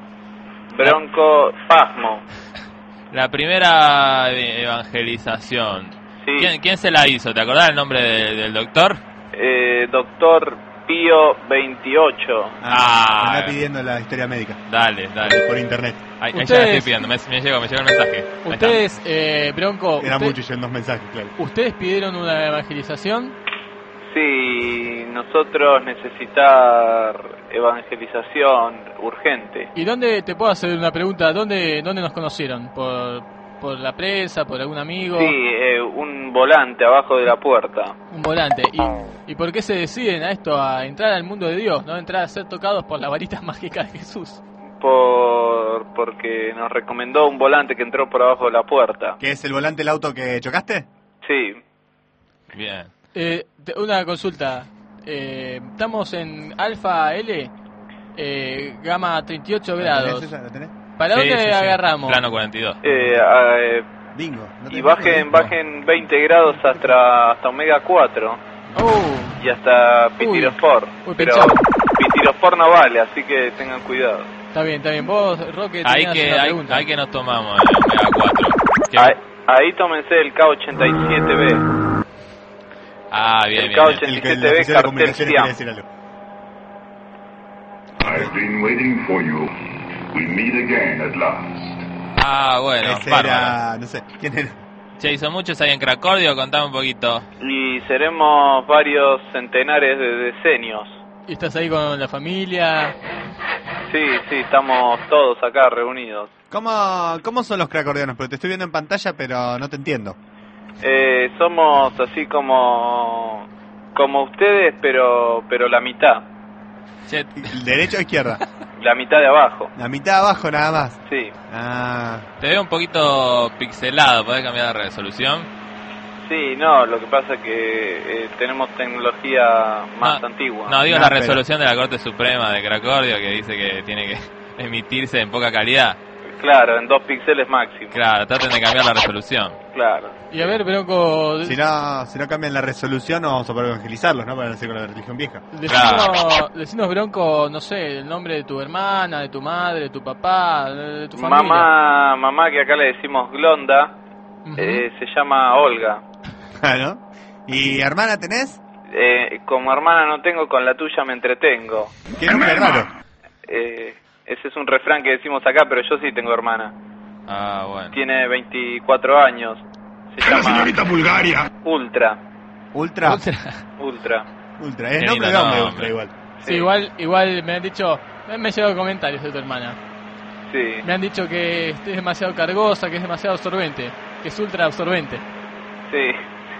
Bronco Pasmo. la primera e- evangelización. Sí. ¿Quién, quién se la hizo? ¿Te acordás el nombre de- del doctor? Eh, doctor Pío veintiocho. Ah. Me está pidiendo la historia médica Dale, dale. por internet. Ahí, ahí ya la Ustedes- estoy pidiendo, me, me llegó, me llegó el mensaje. Ahí está. Ustedes, eh, Bronco, Era usted- mucho y yo en dos mensajes, claro. ¿ustedes pidieron una evangelización? Sí, nosotros necesitar evangelización urgente. ¿Y dónde, te puedo hacer una pregunta, dónde, dónde nos conocieron? ¿Por, por la prensa, por algún amigo? Sí, eh, un volante abajo de la puerta. Un volante. ¿Y, ¿Y por qué se deciden a esto, a entrar al mundo de Dios, no entrar a ser tocados por la varita mágica de Jesús? Por porque nos recomendó un volante que entró por abajo de la puerta. ¿Qué es el volante del auto que chocaste? Sí, Bien. Eh, te- una consulta. Eh, estamos en Alfa L, eh, gama treinta y ocho ¿La grados. tenés esa? ¿La tenés? ¿Para Sí, dónde sí, sí. agarramos? Plano cuarenta y dos. eh, eh, Bingo. ¿No y tenés bajen, bingo? bajen veinte grados hasta, hasta Omega cuatro Oh, y hasta Pitirofor. uy, Pero pinchado. Pitirofor no vale, así que tengan cuidado. está bien, está bien. Vos, Roque, Ahí tenías que, una ahí, pregunta. ahí que nos tomamos el Omega cuatro. ¿Qué- Ahí, ahí tómense el K ochenta y siete B. Ah, bien, el bien, K bien. ochenta y El que el siete B oficial de cartel comunicaciones Siam. quería decir algo. I've been waiting for you. We meet again at last. Ah, bueno, Ese bárbaro. era, no sé, ¿quién era? Che, ¿son muchos ahí en Cracordio? Contame un poquito. Y seremos varios centenares de decenios. ¿Y estás ahí con la familia? Sí, sí, estamos todos acá reunidos. ¿Cómo, ¿Cómo son los cracordianos? Porque te estoy viendo en pantalla, pero no te entiendo. Eh, somos así como como ustedes, pero pero la mitad. Che, ¿Derecha o izquierda? La mitad de abajo. La mitad abajo nada más. Sí. Ah, te veo un poquito pixelado, ¿podés cambiar la resolución? Sí, no, lo que pasa es que eh, tenemos tecnología más No, antigua. No, digo No, la pero- resolución de la Corte Suprema de Cracordio que dice que tiene que emitirse en poca calidad. Claro, en dos píxeles máximo. Claro, traten de cambiar la resolución. Claro. Y a ver, Bronco, si no, si no cambian la resolución, no vamos a poder evangelizarlos, ¿no? Para no ser con la religión vieja. decinos, decinos, Bronco, no sé, el nombre de tu hermana, de tu madre, de tu papá, de tu familia. Mamá, mamá que acá le decimos Glonda, Ujú. eh, se llama Olga. Claro. ¿Y hermana tenés? Eh, como hermana no tengo, con la tuya me entretengo. Qué nombre raro. Eh, ese es un refrán que decimos acá, pero yo sí tengo hermana. Ah, bueno. Tiene veinticuatro años. Se llama señorita Bulgaria. Ultra. Ultra. Ultra. Ultra. Ultra. Es Qué nombre de lindo hombre, nombre. Ultra igual. Sí, igual, igual me han dicho, me han llegado comentarios de tu hermana. Sí. Me han dicho que es demasiado cargosa, que es demasiado absorbente, que es ultra absorbente. Sí.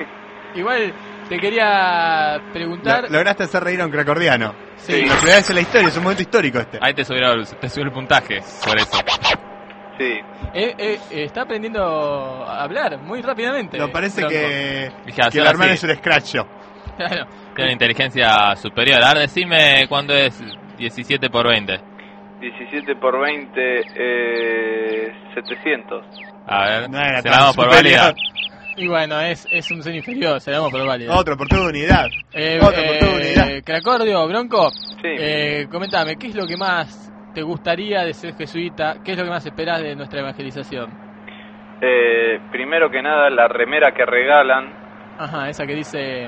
Igual te quería preguntar. Lo- lograste hacer reír a un cracordiano. Sí. La primera vez en la historia, es un momento histórico este. Ahí te subió, el- te subió el puntaje, por eso. Sí. Eh, eh, eh, está aprendiendo a hablar muy rápidamente. No, parece Bronco. que, Dije, que así, la hermana así. es un scratcho. Claro. Tiene una inteligencia superior. Ahora decime cuándo es diecisiete por veinte. diecisiete por veinte, eh, setecientos. A ver, No era se tan la damos por superior. válida. Y bueno, es, es un ser inferior, se la damos por válido. Otra oportunidad. Eh, Otra eh, oportunidad. Cracordio, Bronco, Sí. eh, comentame, ¿qué es lo que más te gustaría de ser jesuita? ¿Qué es lo que más esperás de nuestra evangelización? Eh, primero que nada, la remera que regalan. Ajá, esa que dice...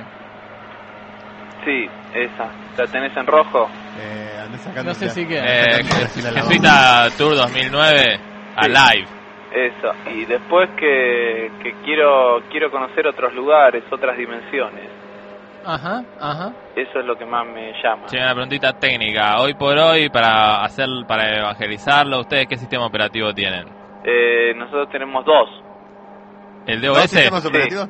Sí, esa. ¿La tenés en rojo? Eh, andá sacando No sé si queda. Eh, Así la lavamos. Jesuita Tour dos mil nueve a Sí. live. Eso. Y después que, que quiero quiero conocer otros lugares, otras dimensiones. Ajá, ajá. Eso es lo que más me llama. Che, una preguntita técnica. Hoy por hoy, para hacer para evangelizarlo, ¿ustedes qué sistema operativo tienen? Eh, nosotros tenemos dos. ¿El ¿Dos D O S? sistemas operativos?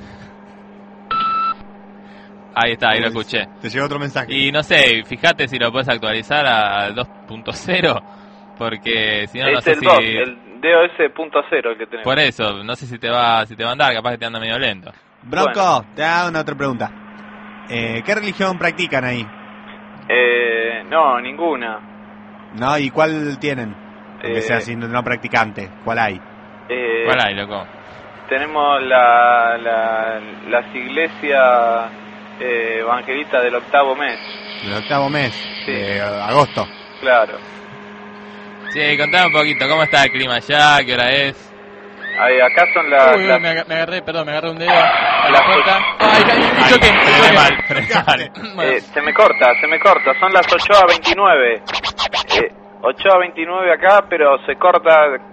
Ahí está, ahí lo escuché. Te llegó otro mensaje. Y no sé, fíjate si lo puedes actualizar al dos punto cero, porque si no, no es sé el si... dos, el D O S punto cero el que tenemos. Por eso, no sé si te va si te va a andar, capaz que te anda medio lento. Bronco, te hago una otra pregunta. Eh, ¿Qué religión practican ahí? Eh, no, ninguna. ¿No? ¿Y cuál tienen? Aunque Eh, sea así, no, no practicante. ¿Cuál hay? Eh, ¿Cuál hay, loco? Tenemos la, la, las iglesias eh, evangelistas del octavo mes. El octavo mes, Sí. de agosto. Claro. Sí, contame un poquito, ¿cómo está el clima allá? ¿Qué hora es? Ahí, acá son las... Uy, uy, las- me, aga- me agarré, perdón, me agarré un dedo a la La- puerta. Ay, caí, Ay, choqué, frené choqué. mal, frené mal. Bueno, eh, se me corta, se me corta. Son las ocho a veintinueve. Eh, ocho a veintinueve acá, pero se corta...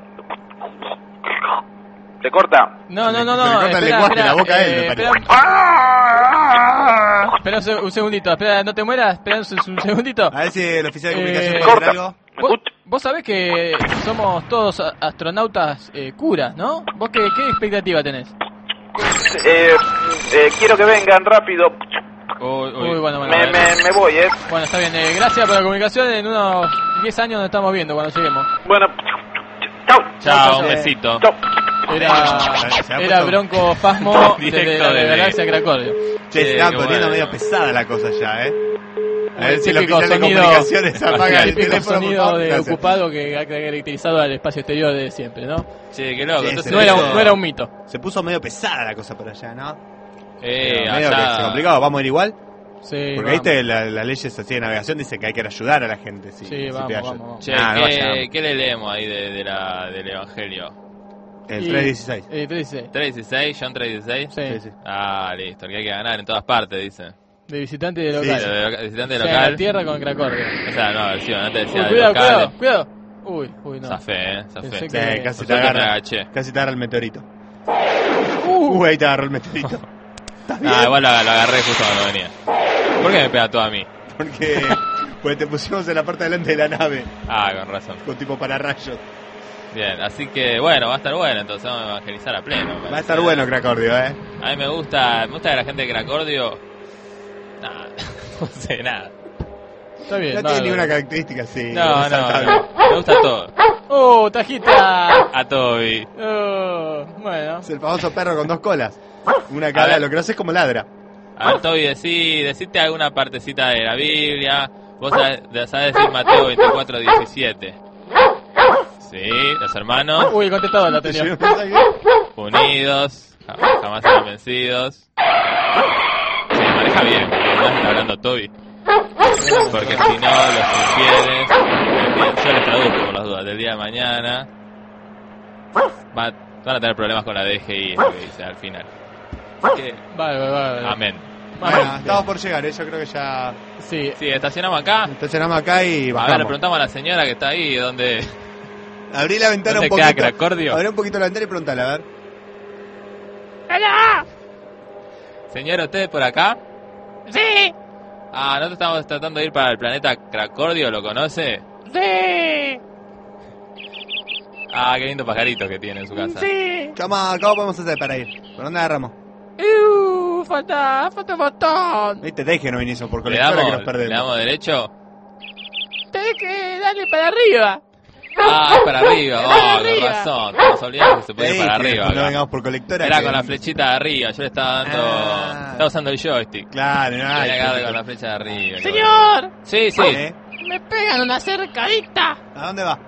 ¿Se corta? no, no, no, Se le no, corta el espera, lenguaje, espera, la boca a él, eh, me espera, parece. espera un, se- un segundito, espera, no te mueras, espera un, se- un segundito. A ver si el oficial de comunicación Eh, puede corta. hacer algo. ¿Me Vos, escucha? vos sabés que somos todos a- astronautas eh, curas, ¿no? ¿Vos qué, qué expectativa tenés? Eh, eh, quiero que vengan rápido. Uy, uy. Uy, bueno, bueno. Me, me, me voy, ¿eh? Bueno, está bien, eh, gracias por la comunicación, en unos diez años nos estamos viendo cuando lleguemos. Bueno, chau. Chao, un Eh, besito. Chau. Era, Se ha era puesto- Bronco Fasmo Directo desde la desde- galaxia Cracordio. Che, Eh, se está qué poniendo bueno. medio pesada la cosa ya, ¿eh? A ver El si el típico oficial de sonido- comunicaciones apaga El el típico teléfono. por sonido favor. de Gracias. ocupado que ha caracterizado al espacio exterior de siempre, ¿no? Che, qué loco. Sí, Entonces, se No era, un, puso- no era un mito. Se puso medio pesada la cosa por allá, ¿no? Eh, medio que se allá... complicado. ¿Vamos a ir igual? Sí, Porque vamos. viste, la- las leyes así de navegación dice que hay que ayudar a la gente. Si, Sí, si vamos, te hallan. vamos, vamos. Che, Nah, no ¿qué, vayamos. ¿qué le leemos ahí de, de la, del Evangelio? El Y- tres dieciséis. Eh, tres dieciséis. ¿tres dieciséis? ¿John tres dieciséis? Sí. Sí, sí. Ah, listo, el que hay que ganar en todas partes, dice. De visitante de Sí, local. sí. De loca- visitante O sea, local. la tierra con Cracordio. O sea, no, versión, antes Uy, decía de cuidado, local. cuidado, cuidado. Uy, uy, no. Zafé, eh, zafé. Pensé Sí, que- casi Por te suerte me agarra. agaché. Casi te agarra el meteorito. Uh, Uh, ahí te agarró el meteorito. ¿Estás bien? Ah, igual lo, lo agarré justo cuando venía. ¿Por qué me pega todo a mí? Porque, porque te pusimos en la parte de delante de la nave Ah, con razón. con tipo pararrayos. Bien, así que bueno, va a estar bueno, entonces vamos a evangelizar a pleno. Va a estar bueno, Cracordio, ¿eh? A mí me gusta, me gusta de la gente de Cracordio. Nada, no sé, nada. Está bien. No vale. tiene ninguna característica así. No, no, resaltable. no, me gusta todo. ¡Oh, tajita! A Toby. Oh, bueno. Es el famoso perro con dos colas. Una A cara, ver. lo que no sé es cómo ladra. A ver, Toby, decí, decite alguna partecita de la Biblia. Vos sabés, sabés decir Mateo veinticuatro diecisiete. Sí, los hermanos Uy, contestado la ¿Te tenía. llegó un mensaje? unidos, ja- jamás serán vencidos. Se maneja bien, no está hablando Toby. Porque si no, los infieles, el día- yo les traduzco por las dudas, del día de mañana va- van a tener problemas con la D G I, es lo que dice al final. Así que, Vale, vale, vale. amén. Bueno, estamos por llegar, ¿eh? Yo creo que ya Sí. Sí, estacionamos acá. estacionamos acá y A ver, le bajamos. preguntamos a la señora que está ahí, ¿dónde, Abrí la ventana un dónde queda poquito. Cracordio? Abrí un poquito la ventana y preguntale, a ver. ¡Hola! Señora, ¿usted por acá? ¡Sí! Ah, nosotros estamos tratando de ir para el planeta Cracordio, ¿lo conoce? ¡Sí! Ah, qué lindo pajarito que tiene en su casa. ¡Sí! Chama, ¿cómo podemos hacer para ir? ¿Por dónde agarramos? ¡Uh! Falta, falta un montón. Viste, te dije que no vinimos por ¿Le colectora que nos damos, perdemos. ¿Le damos derecho? Tenés que darle para arriba. Ah, es para arriba. Es para Oh, con arriba. razón. Nos olvidamos que se Te puede ir dije para que arriba. No acá. vengamos por colectora. Era que- con la flechita de arriba. Yo le estaba dando. Ah. Estaba usando el joystick. Claro, no Tenía hay. que darle con la flecha de arriba. Señor, Sí, sí. ¿Eh? me pegan una cercadita ¿A dónde va?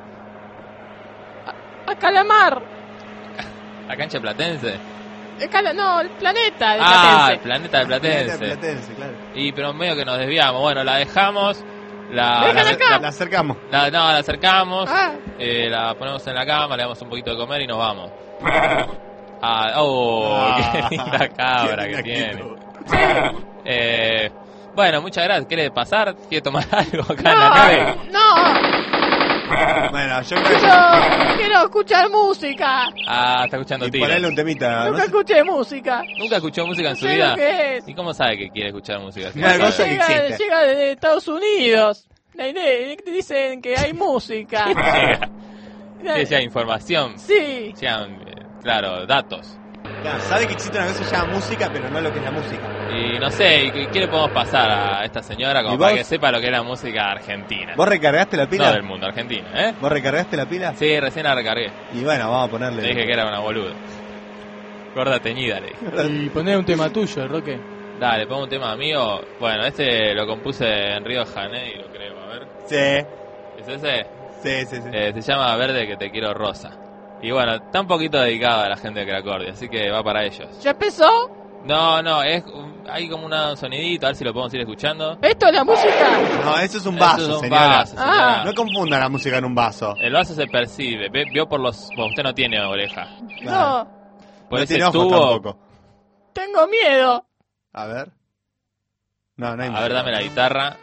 a Calamar. La cancha platense. El cala- no, el planeta de Ah, el Platense. planeta de Platense. Platense, claro. Y pero medio que nos desviamos. Bueno, la dejamos. La, Déjala la- acá. La acercamos. la- no, la acercamos. Ah, Eh, la ponemos en la cama, le damos un poquito de comer y nos vamos. Ah, oh, Ah, qué linda cabra qué que linda tiene. actitud. Eh, bueno, muchas gracias. ¿Quiere pasar? ¿Quiere tomar algo acá en la nave? no, Bueno, yo creo que... quiero, quiero escuchar música. Ah, está escuchando Y tiro. ponele un temita. ¿no? Nunca escuché música. ¿Nunca escuchó música en No su sé vida? lo que es. ¿Y cómo sabe que quiere escuchar música? Si Mira, no cosa sabe. que Llega, existe. llega de Estados Unidos. La idea- Dicen que hay música. Llega. Decía información. Sí. Decían, eh, claro, datos. Claro, sabe que existe una cosa que se llama música, pero no lo que es la música. Y no sé, ¿y ¿qué le podemos pasar a esta señora como ¿Y para vos? que sepa lo que es la música argentina? ¿Vos recargaste la No pila? del mundo, argentina, ¿eh? ¿Vos recargaste la pila? Sí, recién la recargué. Y bueno, vamos a Le ponerle... dije que era una boluda. Gorda teñida, le dije. Y poner un tema tuyo, Roque. Dale, pongo un tema mío. Bueno, este lo compuse en Río de Janeiro, creo. A ver. Sí, ¿Es ese? sí, sí, sí. Eh, se llama Verde que te quiero rosa. Y bueno, está un poquito dedicado a la gente de Cracordia, así que va para ellos. ¿Ya empezó? No, no, es un- hay como un sonidito, a ver si lo podemos ir escuchando. ¿Esto es la música? No, eso es un Eso vaso, es un señora. vaso, señora. Ah. No confunda la música en un vaso. El vaso se percibe, ve- vio por los... bueno, usted no tiene oreja. Claro. No, Por No ese tiene ojos tubo... tampoco. tengo miedo. A ver. No, no hay A ver, dame la guitarra.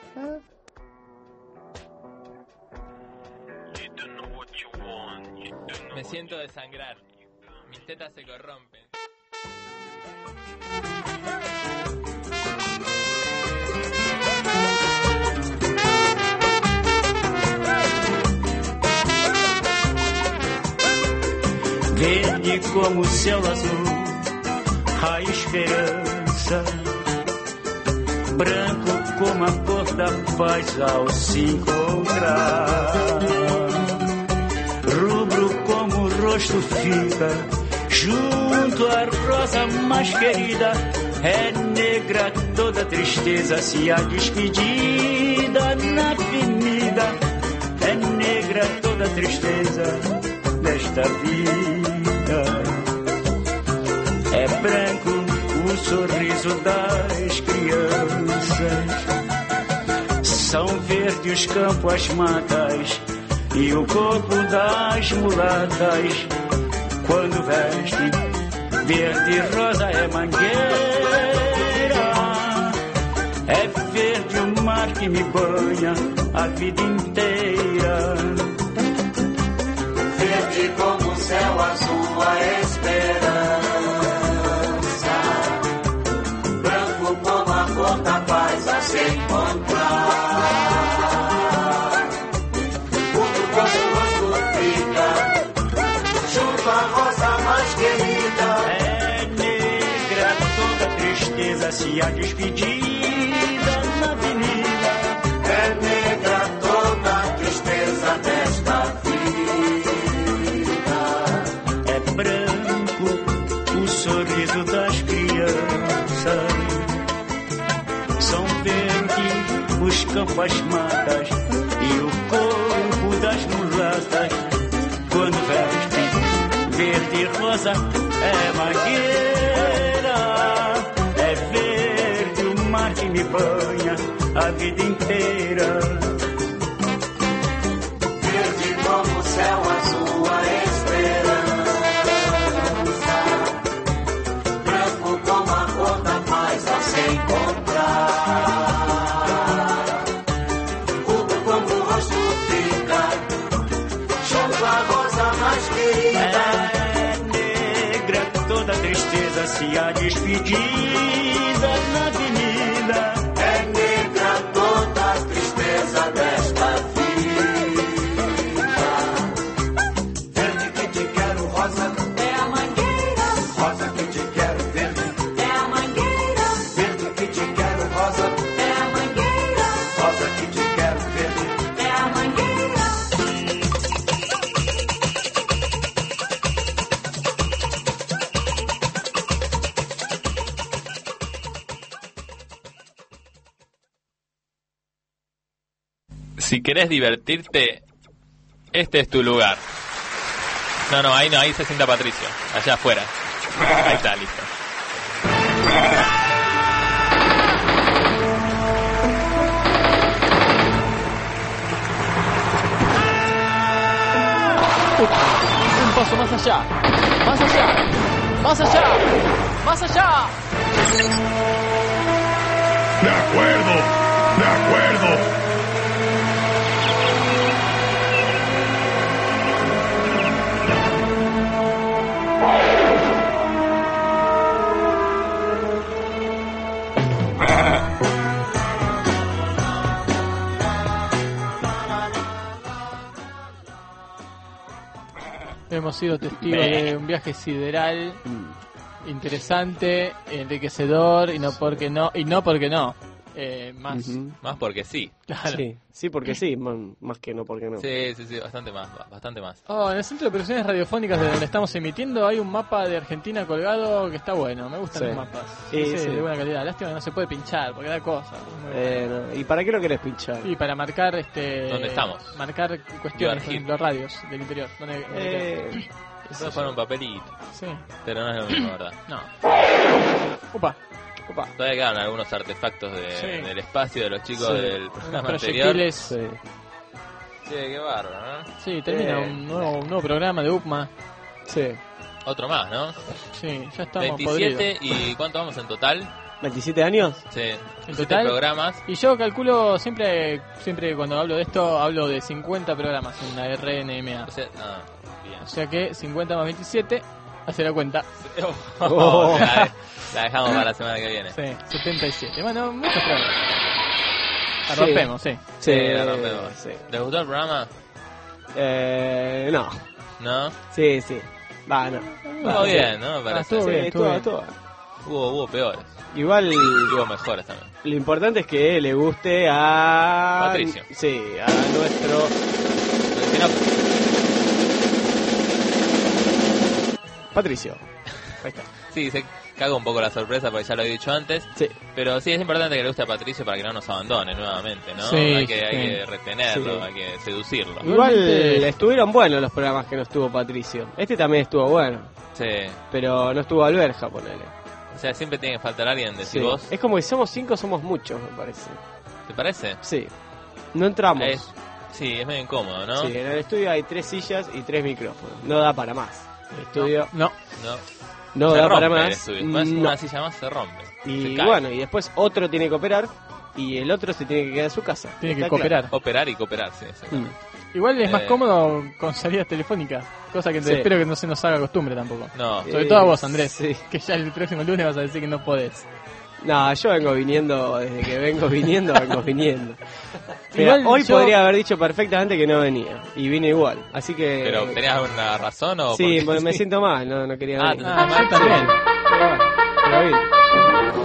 Me siento desangrar. Mis tetas se corrompen. Verde como o céu azul, a esperança. Branco como a cor da paz ao se encontrar. Rubro como o rosto fica, junto à rosa mais querida. É negra toda tristeza, se a despedida na avenida. É negra toda tristeza desta vida. É branco o sorriso das crianças. São verdes os campos, as matas e o corpo das mulatas. Quando vestem verde e rosa é mangueira. É verde o mar que me banha a vida inteira. Verde como o céu azul, a esperança. Branco como a cor da paz a se encontrar. Puro como o rosto fica, junto à rosa mais querida. É negra se a despedida na avenida. É negra toda a tristeza desta vida. É branco o sorriso das crianças. São verdes os campos, as matas e o corpo das mulatas. Quando veste verde e rosa é mangueira. É verde o mar que me banha a vida inteira. Verde como o céu azul a esperança. Branco como a cor da paz ao se encontrar. Rubro como o rosto fica, junto à rosa mais querida. É negra toda a tristeza se a despedida na avenida. É negra toda a tristeza desta vida. Verde que te quero, rosa é a mangueira. Rosa que te quero, verde é a mangueira. Verde que te quero, rosa é a mangueira. Rosa que te quero, verde é a mangueira. Si querés divertirte, este es tu lugar. No, no, ahí no, ahí se sienta Patricio. Allá afuera. Ahí está, listo. Un paso más allá. Más allá. Más allá. Más allá. De acuerdo, de acuerdo. Hemos sido testigos de un viaje sideral interesante, enriquecedor y no porque no y no porque no. Eh, más. Ujú. Más porque sí. Claro. Sí, sí porque sí, man- más que no porque no. Sí, sí, sí, bastante más, bastante más. Oh, en el Centro de Operaciones Radiofónicas de donde estamos emitiendo hay un mapa de Argentina colgado que está bueno. Me gustan Sí. los mapas. Sí, Sí, sí. de buena calidad. Lástima que no se puede pinchar porque da cosa. Muy Eh, no. ¿Y para qué lo querés pinchar? Y para marcar este ¿Dónde estamos? marcar cuestiones Archive. en los radios del interior. ¿Dónde- dónde Eh, queda? Eso fue un papelito, Sí. pero no es lo mismo, ¿verdad? No. Upa. Opa. Todavía quedan algunos artefactos de- Sí. del espacio de los chicos Sí. del Unos programa anterior. proyectiles. Sí. Sí, qué bárbaro, ¿no? Sí, termina Eh. un, nuevo, un nuevo programa de U P M A. Sí. Otro más, ¿no? Sí, ya estamos veintisiete podridos. y ¿cuánto vamos en total? ¿veintisiete años? Sí, En siete total. programas. Y yo calculo siempre, siempre cuando hablo de esto, hablo de cincuenta programas en la R N M A. O sea, ah, bien. O sea que cincuenta más veintisiete, hace la cuenta. Oh, la, de- la dejamos para la semana que viene. Sí, setenta y siete. Bueno, muchos programas. La Sí. rompemos, sí. Sí, la rompemos. Sí. ¿Les gustó el programa? Eh, no. ¿No? Sí, sí. Va, no. Estuvo bien, ¿no? Me parece. estuvo Sí, bien, estuvo todo, bien. todo. Hubo, hubo peores. Igual Hubo mejores también. lo importante es que le guste a... Patricio. Sí, a nuestro... Que no- Patricio. Ahí está. Sí, se caga un poco la sorpresa porque ya lo he dicho antes. Sí. Pero sí es importante que le guste a Patricio para que no nos abandone nuevamente, ¿no? Sí, hay, que, hay sí. que retenerlo, Sí. hay que seducirlo. Igual Igualmente- estuvieron buenos los programas que no estuvo Patricio. Este también estuvo bueno, Sí. pero no estuvo Alberja, ponele. O sea, siempre tiene que faltar alguien, decís Sí. vos. Es como que somos cinco, somos muchos, me parece. ¿Te parece? Sí. No entramos. Es- sí, es medio incómodo, ¿no? Sí, en el estudio hay tres sillas y tres micrófonos. No da para más. El estudio No. No. no, se da rompe para el más. estudio. Más No. una silla más se rompe. Y se cae. bueno, y después otro tiene que operar y el otro se tiene que quedar en su casa. Tiene que Está cooperar. Operar y cooperar, sí, claro. exactamente. Igual es más Eh. cómodo con salidas telefónicas. Cosa que Sí. espero que no se nos haga costumbre tampoco. No, Sobre Eh, todo a vos, Andrés. sí. Que ya el próximo lunes vas a decir que no podés. No, yo vengo viniendo, desde que vengo viniendo, vengo viniendo. Mira, Igual hoy yo- podría haber dicho perfectamente que no venía. Y vine igual. Así que... pero ¿tenías alguna razón o Sí, porque porque me sí? siento mal, no, no quería Ah, venir. te Ah, sentís yo también. Pero bueno, pero vine. Sí,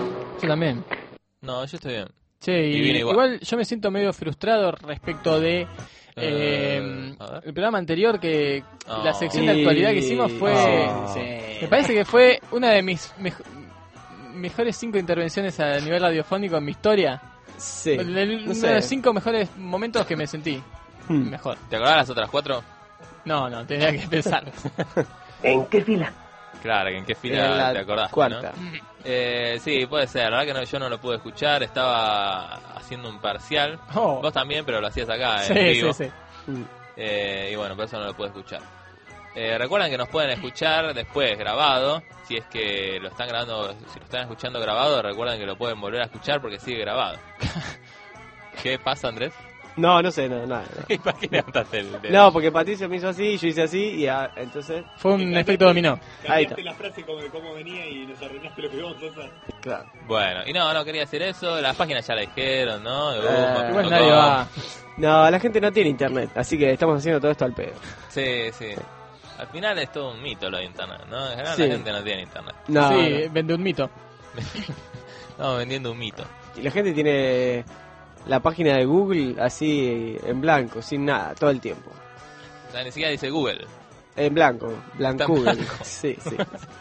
usted también. No, yo estoy bien. Che, Y y viene igual. igual. yo me siento medio frustrado respecto de eh, Eh, a ver. el programa anterior que Oh. la sección Sí. de actualidad que hicimos fue Oh. me parece que fue una de mis mejo- mejores cinco intervenciones a nivel radiofónico en mi historia. Sí. El- el- No uno sé. de los cinco mejores momentos que me sentí Hmm. mejor. ¿Te acordás las otras cuatro? No, no, tenía que pensar. ¿En qué fila? Claro, que en qué En fila la te acordaste, cuarta. ¿no? Eh, sí, puede ser. La verdad que no, yo no lo pude escuchar. Estaba haciendo un parcial. Oh. Vos también, pero lo hacías acá, Sí, en vivo. sí, sí. Hmm. Eh, y bueno, por eso no lo pude escuchar. Eh, recuerden que nos pueden escuchar después grabado. Si es que lo están grabando, si lo están escuchando grabado, recuerden que lo pueden volver a escuchar porque sigue grabado. ¿Qué pasa, Andrés? No, no sé, no, nada. ¿Y para qué levantaste el dedo? No, porque Patricio me hizo así, yo hice así y ah, entonces... Fue un efecto dominó. Ahí está. Cambiaste la frase como de cómo venía y nos arruinaste lo que íbamos a hacer. Claro. Bueno, y no, no quería decir eso. Las páginas ya la dijeron, ¿no? Eh, Guma, Igual punto nadie com. va. No, la gente no tiene internet, así que estamos haciendo todo esto al pedo. Sí, sí. Al final es todo un mito lo de internet, ¿no? En general Sí. la gente no tiene internet. No, sí, no. vende un mito. Estamos vendiendo un mito. Y la gente tiene la página de Google así en blanco, sin nada, todo el tiempo. O sea, ni siquiera dice Google. En blanco, blanco Está en Google. blanco. Sí, sí.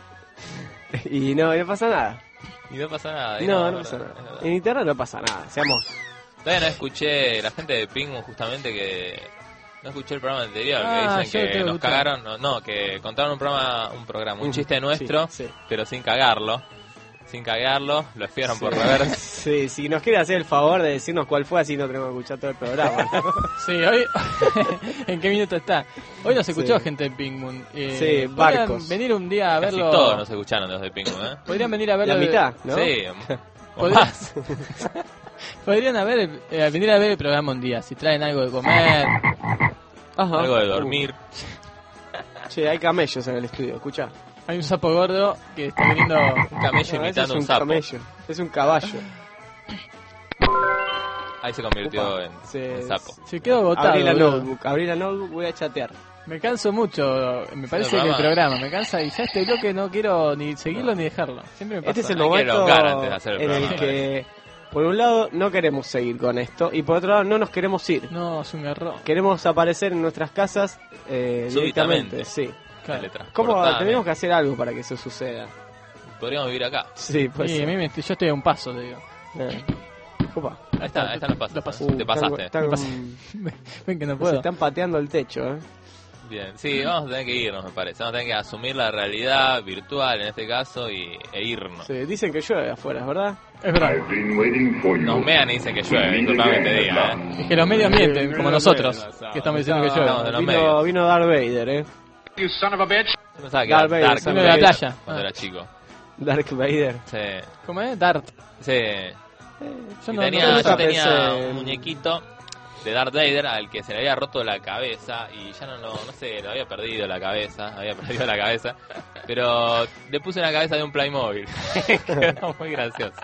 Y no, no pasa nada. Y no pasa nada. y No, no es pasa verdad, es nada. verdad. En internet no pasa nada, seamos... Todavía no escuché, la gente de Pingmo justamente que... No escuché el programa anterior, Ah, que yo dicen que tengo nos que escuchar. cagaron, no, no, que contaron un programa, un programa, un Ujú, chiste nuestro, sí, sí. pero sin cagarlo. Sin cagarlo, lo espiaron por Sí. reverse. Sí, si nos quiere hacer el favor de decirnos cuál fue, así no tenemos que escuchar todo el programa. Sí, hoy. ¿En qué minuto está? Hoy nos escuchó Sí. gente en Pink Moon. Eh, Sí, podrían barcos. venir un día a Casi verlo. todos nos escucharon los de Pingmo, ¿eh? Podrían venir a verlo. La mitad, ¿no? Sí, o Podría- más. Podrían haber, eh, venir a ver el programa un día. Si traen algo de comer. Ajá. Algo de dormir. Che, hay camellos en el estudio, escucha. Hay un sapo gordo que está viniendo. Un camello No, ese imitando es un un sapo. camello, es un caballo. Ahí se convirtió Upa, en, se- en sapo. Se quedó agotado. Abrí la boludo. notebook, abrí la notebook, voy a chatear. Me canso mucho. Me parece Sí, el que el programa. programa me cansa y ya este bloque no quiero ni seguirlo ni dejarlo. Siempre me pasa. Este es el Hay que momento elongar antes de hacer el en el programa, que, por un lado, no queremos seguir con esto y por otro lado, no nos queremos ir. No, es un error. Queremos aparecer en nuestras casas eh, Súbitamente. directamente. Sí. Claro. ¿Cómo Teletransportame. tenemos que hacer algo para que eso suceda? Podríamos vivir acá. Sí, pues. Sí, a mí me, yo estoy a un paso, te digo. Eh. Opa. Ahí está, ahí están los pasos. Los pasos. ¿eh? Te pasaste. Están- Me pasé. están- Ven que no se puedo. están pateando el techo, ¿eh? Bien, sí, vamos a tener que irnos, me parece. Vamos a tener que asumir la realidad virtual en este caso y, e irnos. Sí, dicen que llueve afuera, ¿es verdad? Es verdad. I've been waiting for you. Nos mean y dicen que We llueve, meet disculpame que again te at diga, ¿eh? last. Es que los medios mienten, Sí, como los nosotros, medios, que estamos diciendo que Ah, llueve. Estamos en los vino, medios. vino Darth Vader, ¿eh? You son of a bitch. Yo pensaba que era Darth Vader, Dark San Vino de la Vader playa. cuando Ah. era chico. Darth Vader. Sí, ¿Cómo es? Dart. sí. Yo Y no, tenía, no- yo nunca tenía pensé en- un muñequito de Darth Vader al que se le había roto la cabeza y ya no lo, no sé, lo había perdido la cabeza, había perdido la cabeza, pero le puse la cabeza de un Playmobil. Quedó muy gracioso.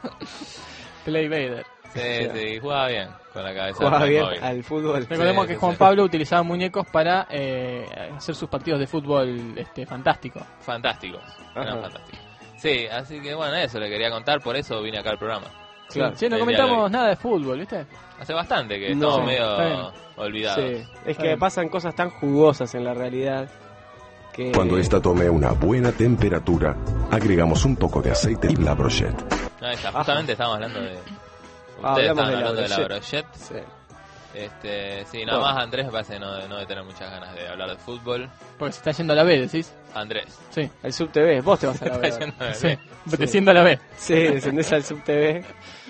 Play Vader. Sí, sí, jugaba bien con la cabeza Jugaba de bien Playmobil. al fútbol. Recordemos Sí, que sí, Juan sí. Pablo utilizaba muñecos para eh, hacer sus partidos de fútbol este, fantástico. Fantásticos, eran Ajá. fantásticos. Sí, así que bueno, eso le quería contar, por eso vine acá al programa. Claro. Sí, no El día de comentamos hoy. nada de fútbol, ¿viste? Hace bastante que No, estamos está medio bien. olvidados. Sí, es Está que bien. pasan cosas tan jugosas en la realidad que... Cuando esta tome una buena temperatura, agregamos un poco de aceite y la brochette. Ahí está, justamente estábamos hablando de... Ah, Ustedes hablamos estaban de la hablando de la brochette. brochette. Sí. Este, sí, nada Bueno. más Andrés me parece no, no debe tener muchas ganas de hablar de fútbol. Porque se está yendo a la B, decís. Andrés. Sí. El Sub T V, vos te vas a la Está ver. yendo de Sí. B. Desciendo a la B. Sí, descendés al Sub T V.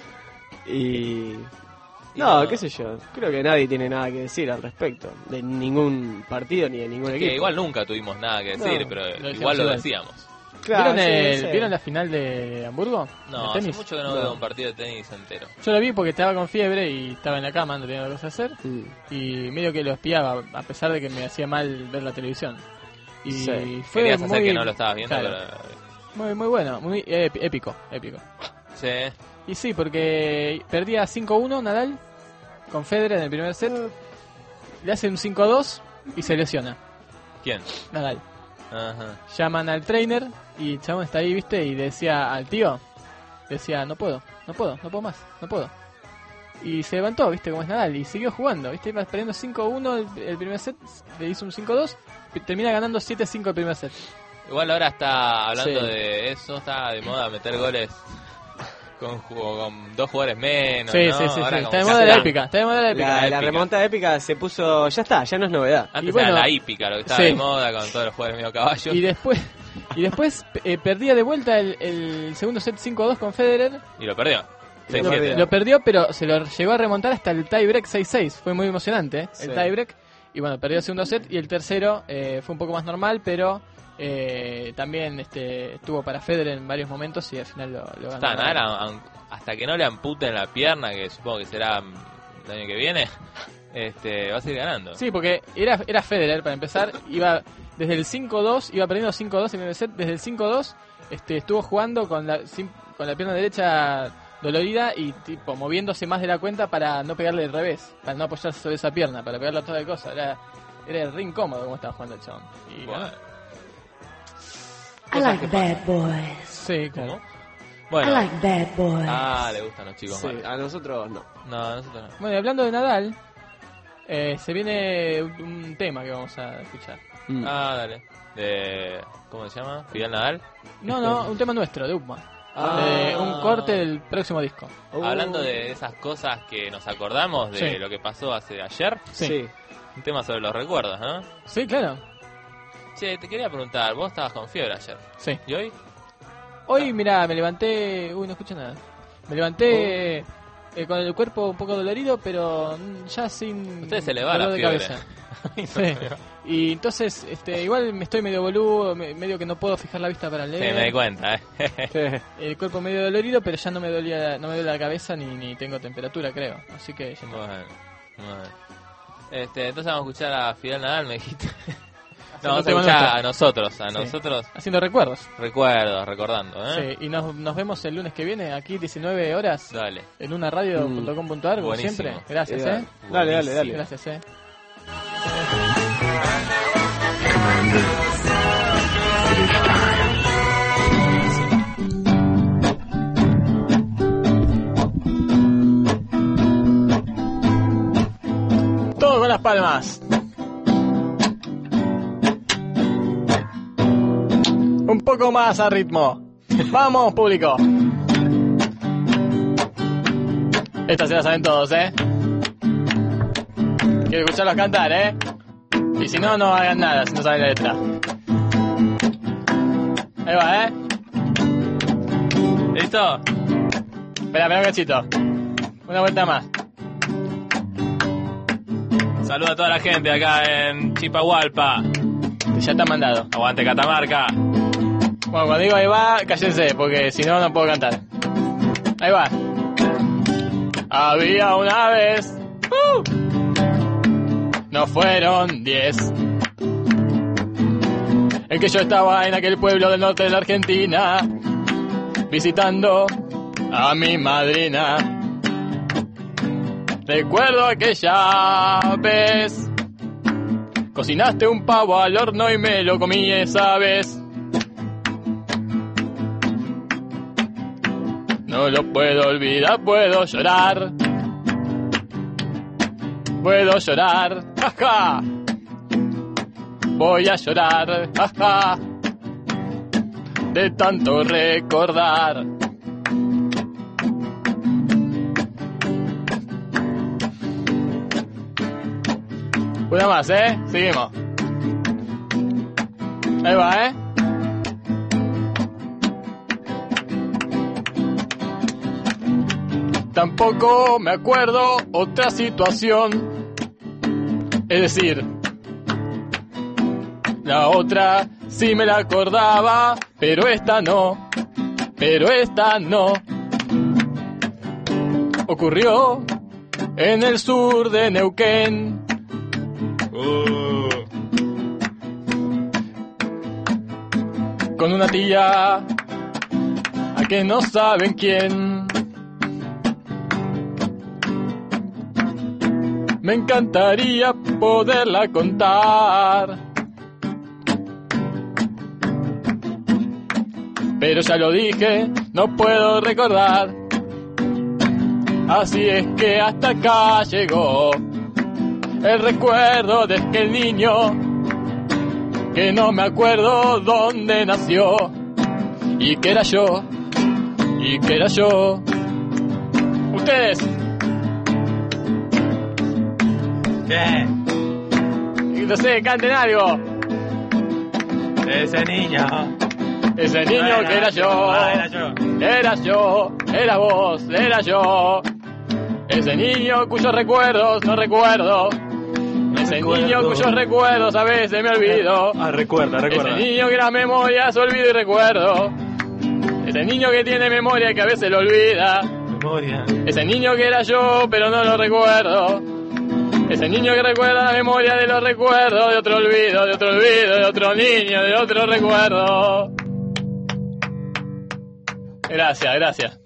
Y... No, qué sé yo. Creo que nadie tiene nada que decir al respecto. De ningún partido ni de ningún Que equipo. igual nunca tuvimos nada que decir, No, pero lo decíamos igual lo igual. decíamos. Claro, ¿Vieron, sí, el- sí. ¿Vieron la final de Hamburgo? No, ¿De hace tenis? mucho que no, No. veo un partido de tenis entero. Yo lo vi porque estaba con fiebre y estaba en la cama, no tenía cosas que hacer. Mm. Y medio que lo espiaba, a pesar de que me hacía mal ver la televisión. Y Sí. fue Querías muy, hacer que no lo estabas viendo, claro, pero... muy, muy bueno, muy ép- épico, épico. Sí, Y sí, porque perdía cinco uno Nadal con Federer en el primer set. Le hace un cinco dos y se lesiona ¿quién? Nadal. Ajá. Llaman al trainer y el chabón está ahí, ¿viste? Y decía al tío, decía, no puedo, no puedo, no puedo más, no puedo. Y se levantó, viste, como es Nadal, y siguió jugando, viste, iba perdiendo cinco uno el, el primer set, le hizo un cinco dos, termina ganando siete cinco el primer set. Igual ahora está hablando Sí. de eso, está de moda meter goles con, ju- con dos jugadores menos, Sí, ¿no? sí, sí, Ahora sí. como Está de se moda hace la épica, está de moda la épica. La, La la épica. remontada épica se puso, ya está, ya no es novedad. Antes Y bueno, era la hípica, lo que estaba sí. de moda con todos los jugadores medio caballos. Y después, y después eh, perdía de vuelta el, el segundo set cinco dos con Federer. Y lo perdió. seis Lo, siete. lo perdió, pero se lo llegó a remontar hasta el tiebreak seis seis. Fue muy emocionante, ¿eh? Sí. El tiebreak. Y bueno, perdió el segundo set y el tercero eh, fue un poco más normal, pero eh, también este, estuvo para Federer en varios momentos y al final lo, lo ganó. Está, Nadal, aun- hasta que no le amputen la pierna, que supongo que será mm, el año que viene, este, va a seguir ganando. Sí, porque era, era Federer, para empezar, iba desde el cinco dos, iba perdiendo cinco dos en el set, desde el cinco dos este, estuvo jugando con la, sin- con la pierna derecha dolorida y tipo moviéndose más de la cuenta para no pegarle el revés, para no apoyarse sobre esa pierna, para pegarle a toda la cosa. Era, era re incómodo como estaba jugando el chabón. Y Bueno. ganó. I like bad boys. Sí, como. Bueno. I like bad boys. Ah, le gustan los chicos Sí, malos. a nosotros no. No, a nosotros no. Bueno, y hablando de Nadal, eh, se viene un, un tema que vamos a escuchar. Mm. Ah, dale. De, ¿cómo se llama? Fidel Nadal. No, no, un tema nuestro, de Upma. Ah. Eh, un corte del próximo disco. Uh. Hablando de esas cosas que nos acordamos de Sí. lo que pasó hace ayer, Sí. Sí. un tema sobre los recuerdos, ¿no? Sí, claro. Che, te quería preguntar, vos estabas con fiebre ayer. Sí. ¿Y hoy? Hoy, mirá, me levanté... Uy, no escucho nada. Me levanté eh, con el cuerpo un poco dolorido, pero mm, ya sin... Ustedes se le va dolor la de fiebre. cabeza. No Sí. se me va. Y entonces, este, igual me estoy medio boludo, me- medio que no puedo fijar la vista para leer. Sí, me di cuenta, ¿eh? El cuerpo medio dolorido, pero ya no me dolía, no me duele la cabeza ni, ni tengo temperatura, creo. Así que ya está. Bueno, bueno. Este, entonces vamos a escuchar a Fidel Nadal, me dijiste. No, vamos a tema escuchar nuestro. a nosotros, a Sí. nosotros. Haciendo recuerdos. Recuerdos, recordando, ¿eh? Sí, y nos, nos vemos el lunes que viene, aquí diecinueve horas, Dale. en una radio punto com punto a r, como Buenísimo. siempre. Gracias, Eh, eh. Dale, dale, dale. Gracias, eh. Todo con las palmas. Un poco más a ritmo. Vamos, público. Estas se las saben todos, ¿eh? Quiero escucharlos cantar, ¿eh? Y si no, no hagan nada si no saben la letra. Ahí va, ¿eh? ¿Listo? Espera, espera un cachito. Una vuelta más. Saluda a toda la gente acá en Chipahualpa. Que ya está mandado. Aguante Catamarca. Bueno, cuando digo ahí va, cállense, porque si no, no puedo cantar. Ahí va. Había una vez. ¡Uh! No fueron diez. En que yo estaba en aquel pueblo del norte de la Argentina, visitando a mi madrina. Recuerdo aquella vez. Cocinaste un pavo al horno y me lo comí esa vez. No lo puedo olvidar, puedo llorar. Puedo llorar, jaja. Voy a llorar, jaja. De tanto recordar. Una más, ¿eh? Seguimos. Ahí va, ¿eh? Tampoco me acuerdo otra situación. Es decir, la otra sí me la acordaba, pero esta no, pero esta no. Ocurrió en el sur de Neuquén. Uh. Con una tía a que no saben quién. Me encantaría poderla contar. pero ya lo dije, no puedo recordar. Así es que hasta acá llegó el recuerdo de aquel niño que no me acuerdo dónde nació, y que era yo, y que era yo. Ustedes. ¿Qué? No sé, canten algo. Ese niño. Ese niño Ah, era que era yo, yo. ah, era yo. Era yo, era vos, era yo. Ese niño cuyos recuerdos no recuerdo. Ese recuerdo. niño cuyos recuerdos a veces me olvido. Ah, recuerda, recuerda. Ese niño que las memorias olvido y recuerdo. Ese niño que tiene memoria y que a veces lo olvida. Memoria. Ese niño que era yo pero no lo recuerdo. Ese niño que recuerda la memoria de los recuerdos, de otro olvido, de otro olvido, de otro niño, de otro recuerdo. Gracias, gracias.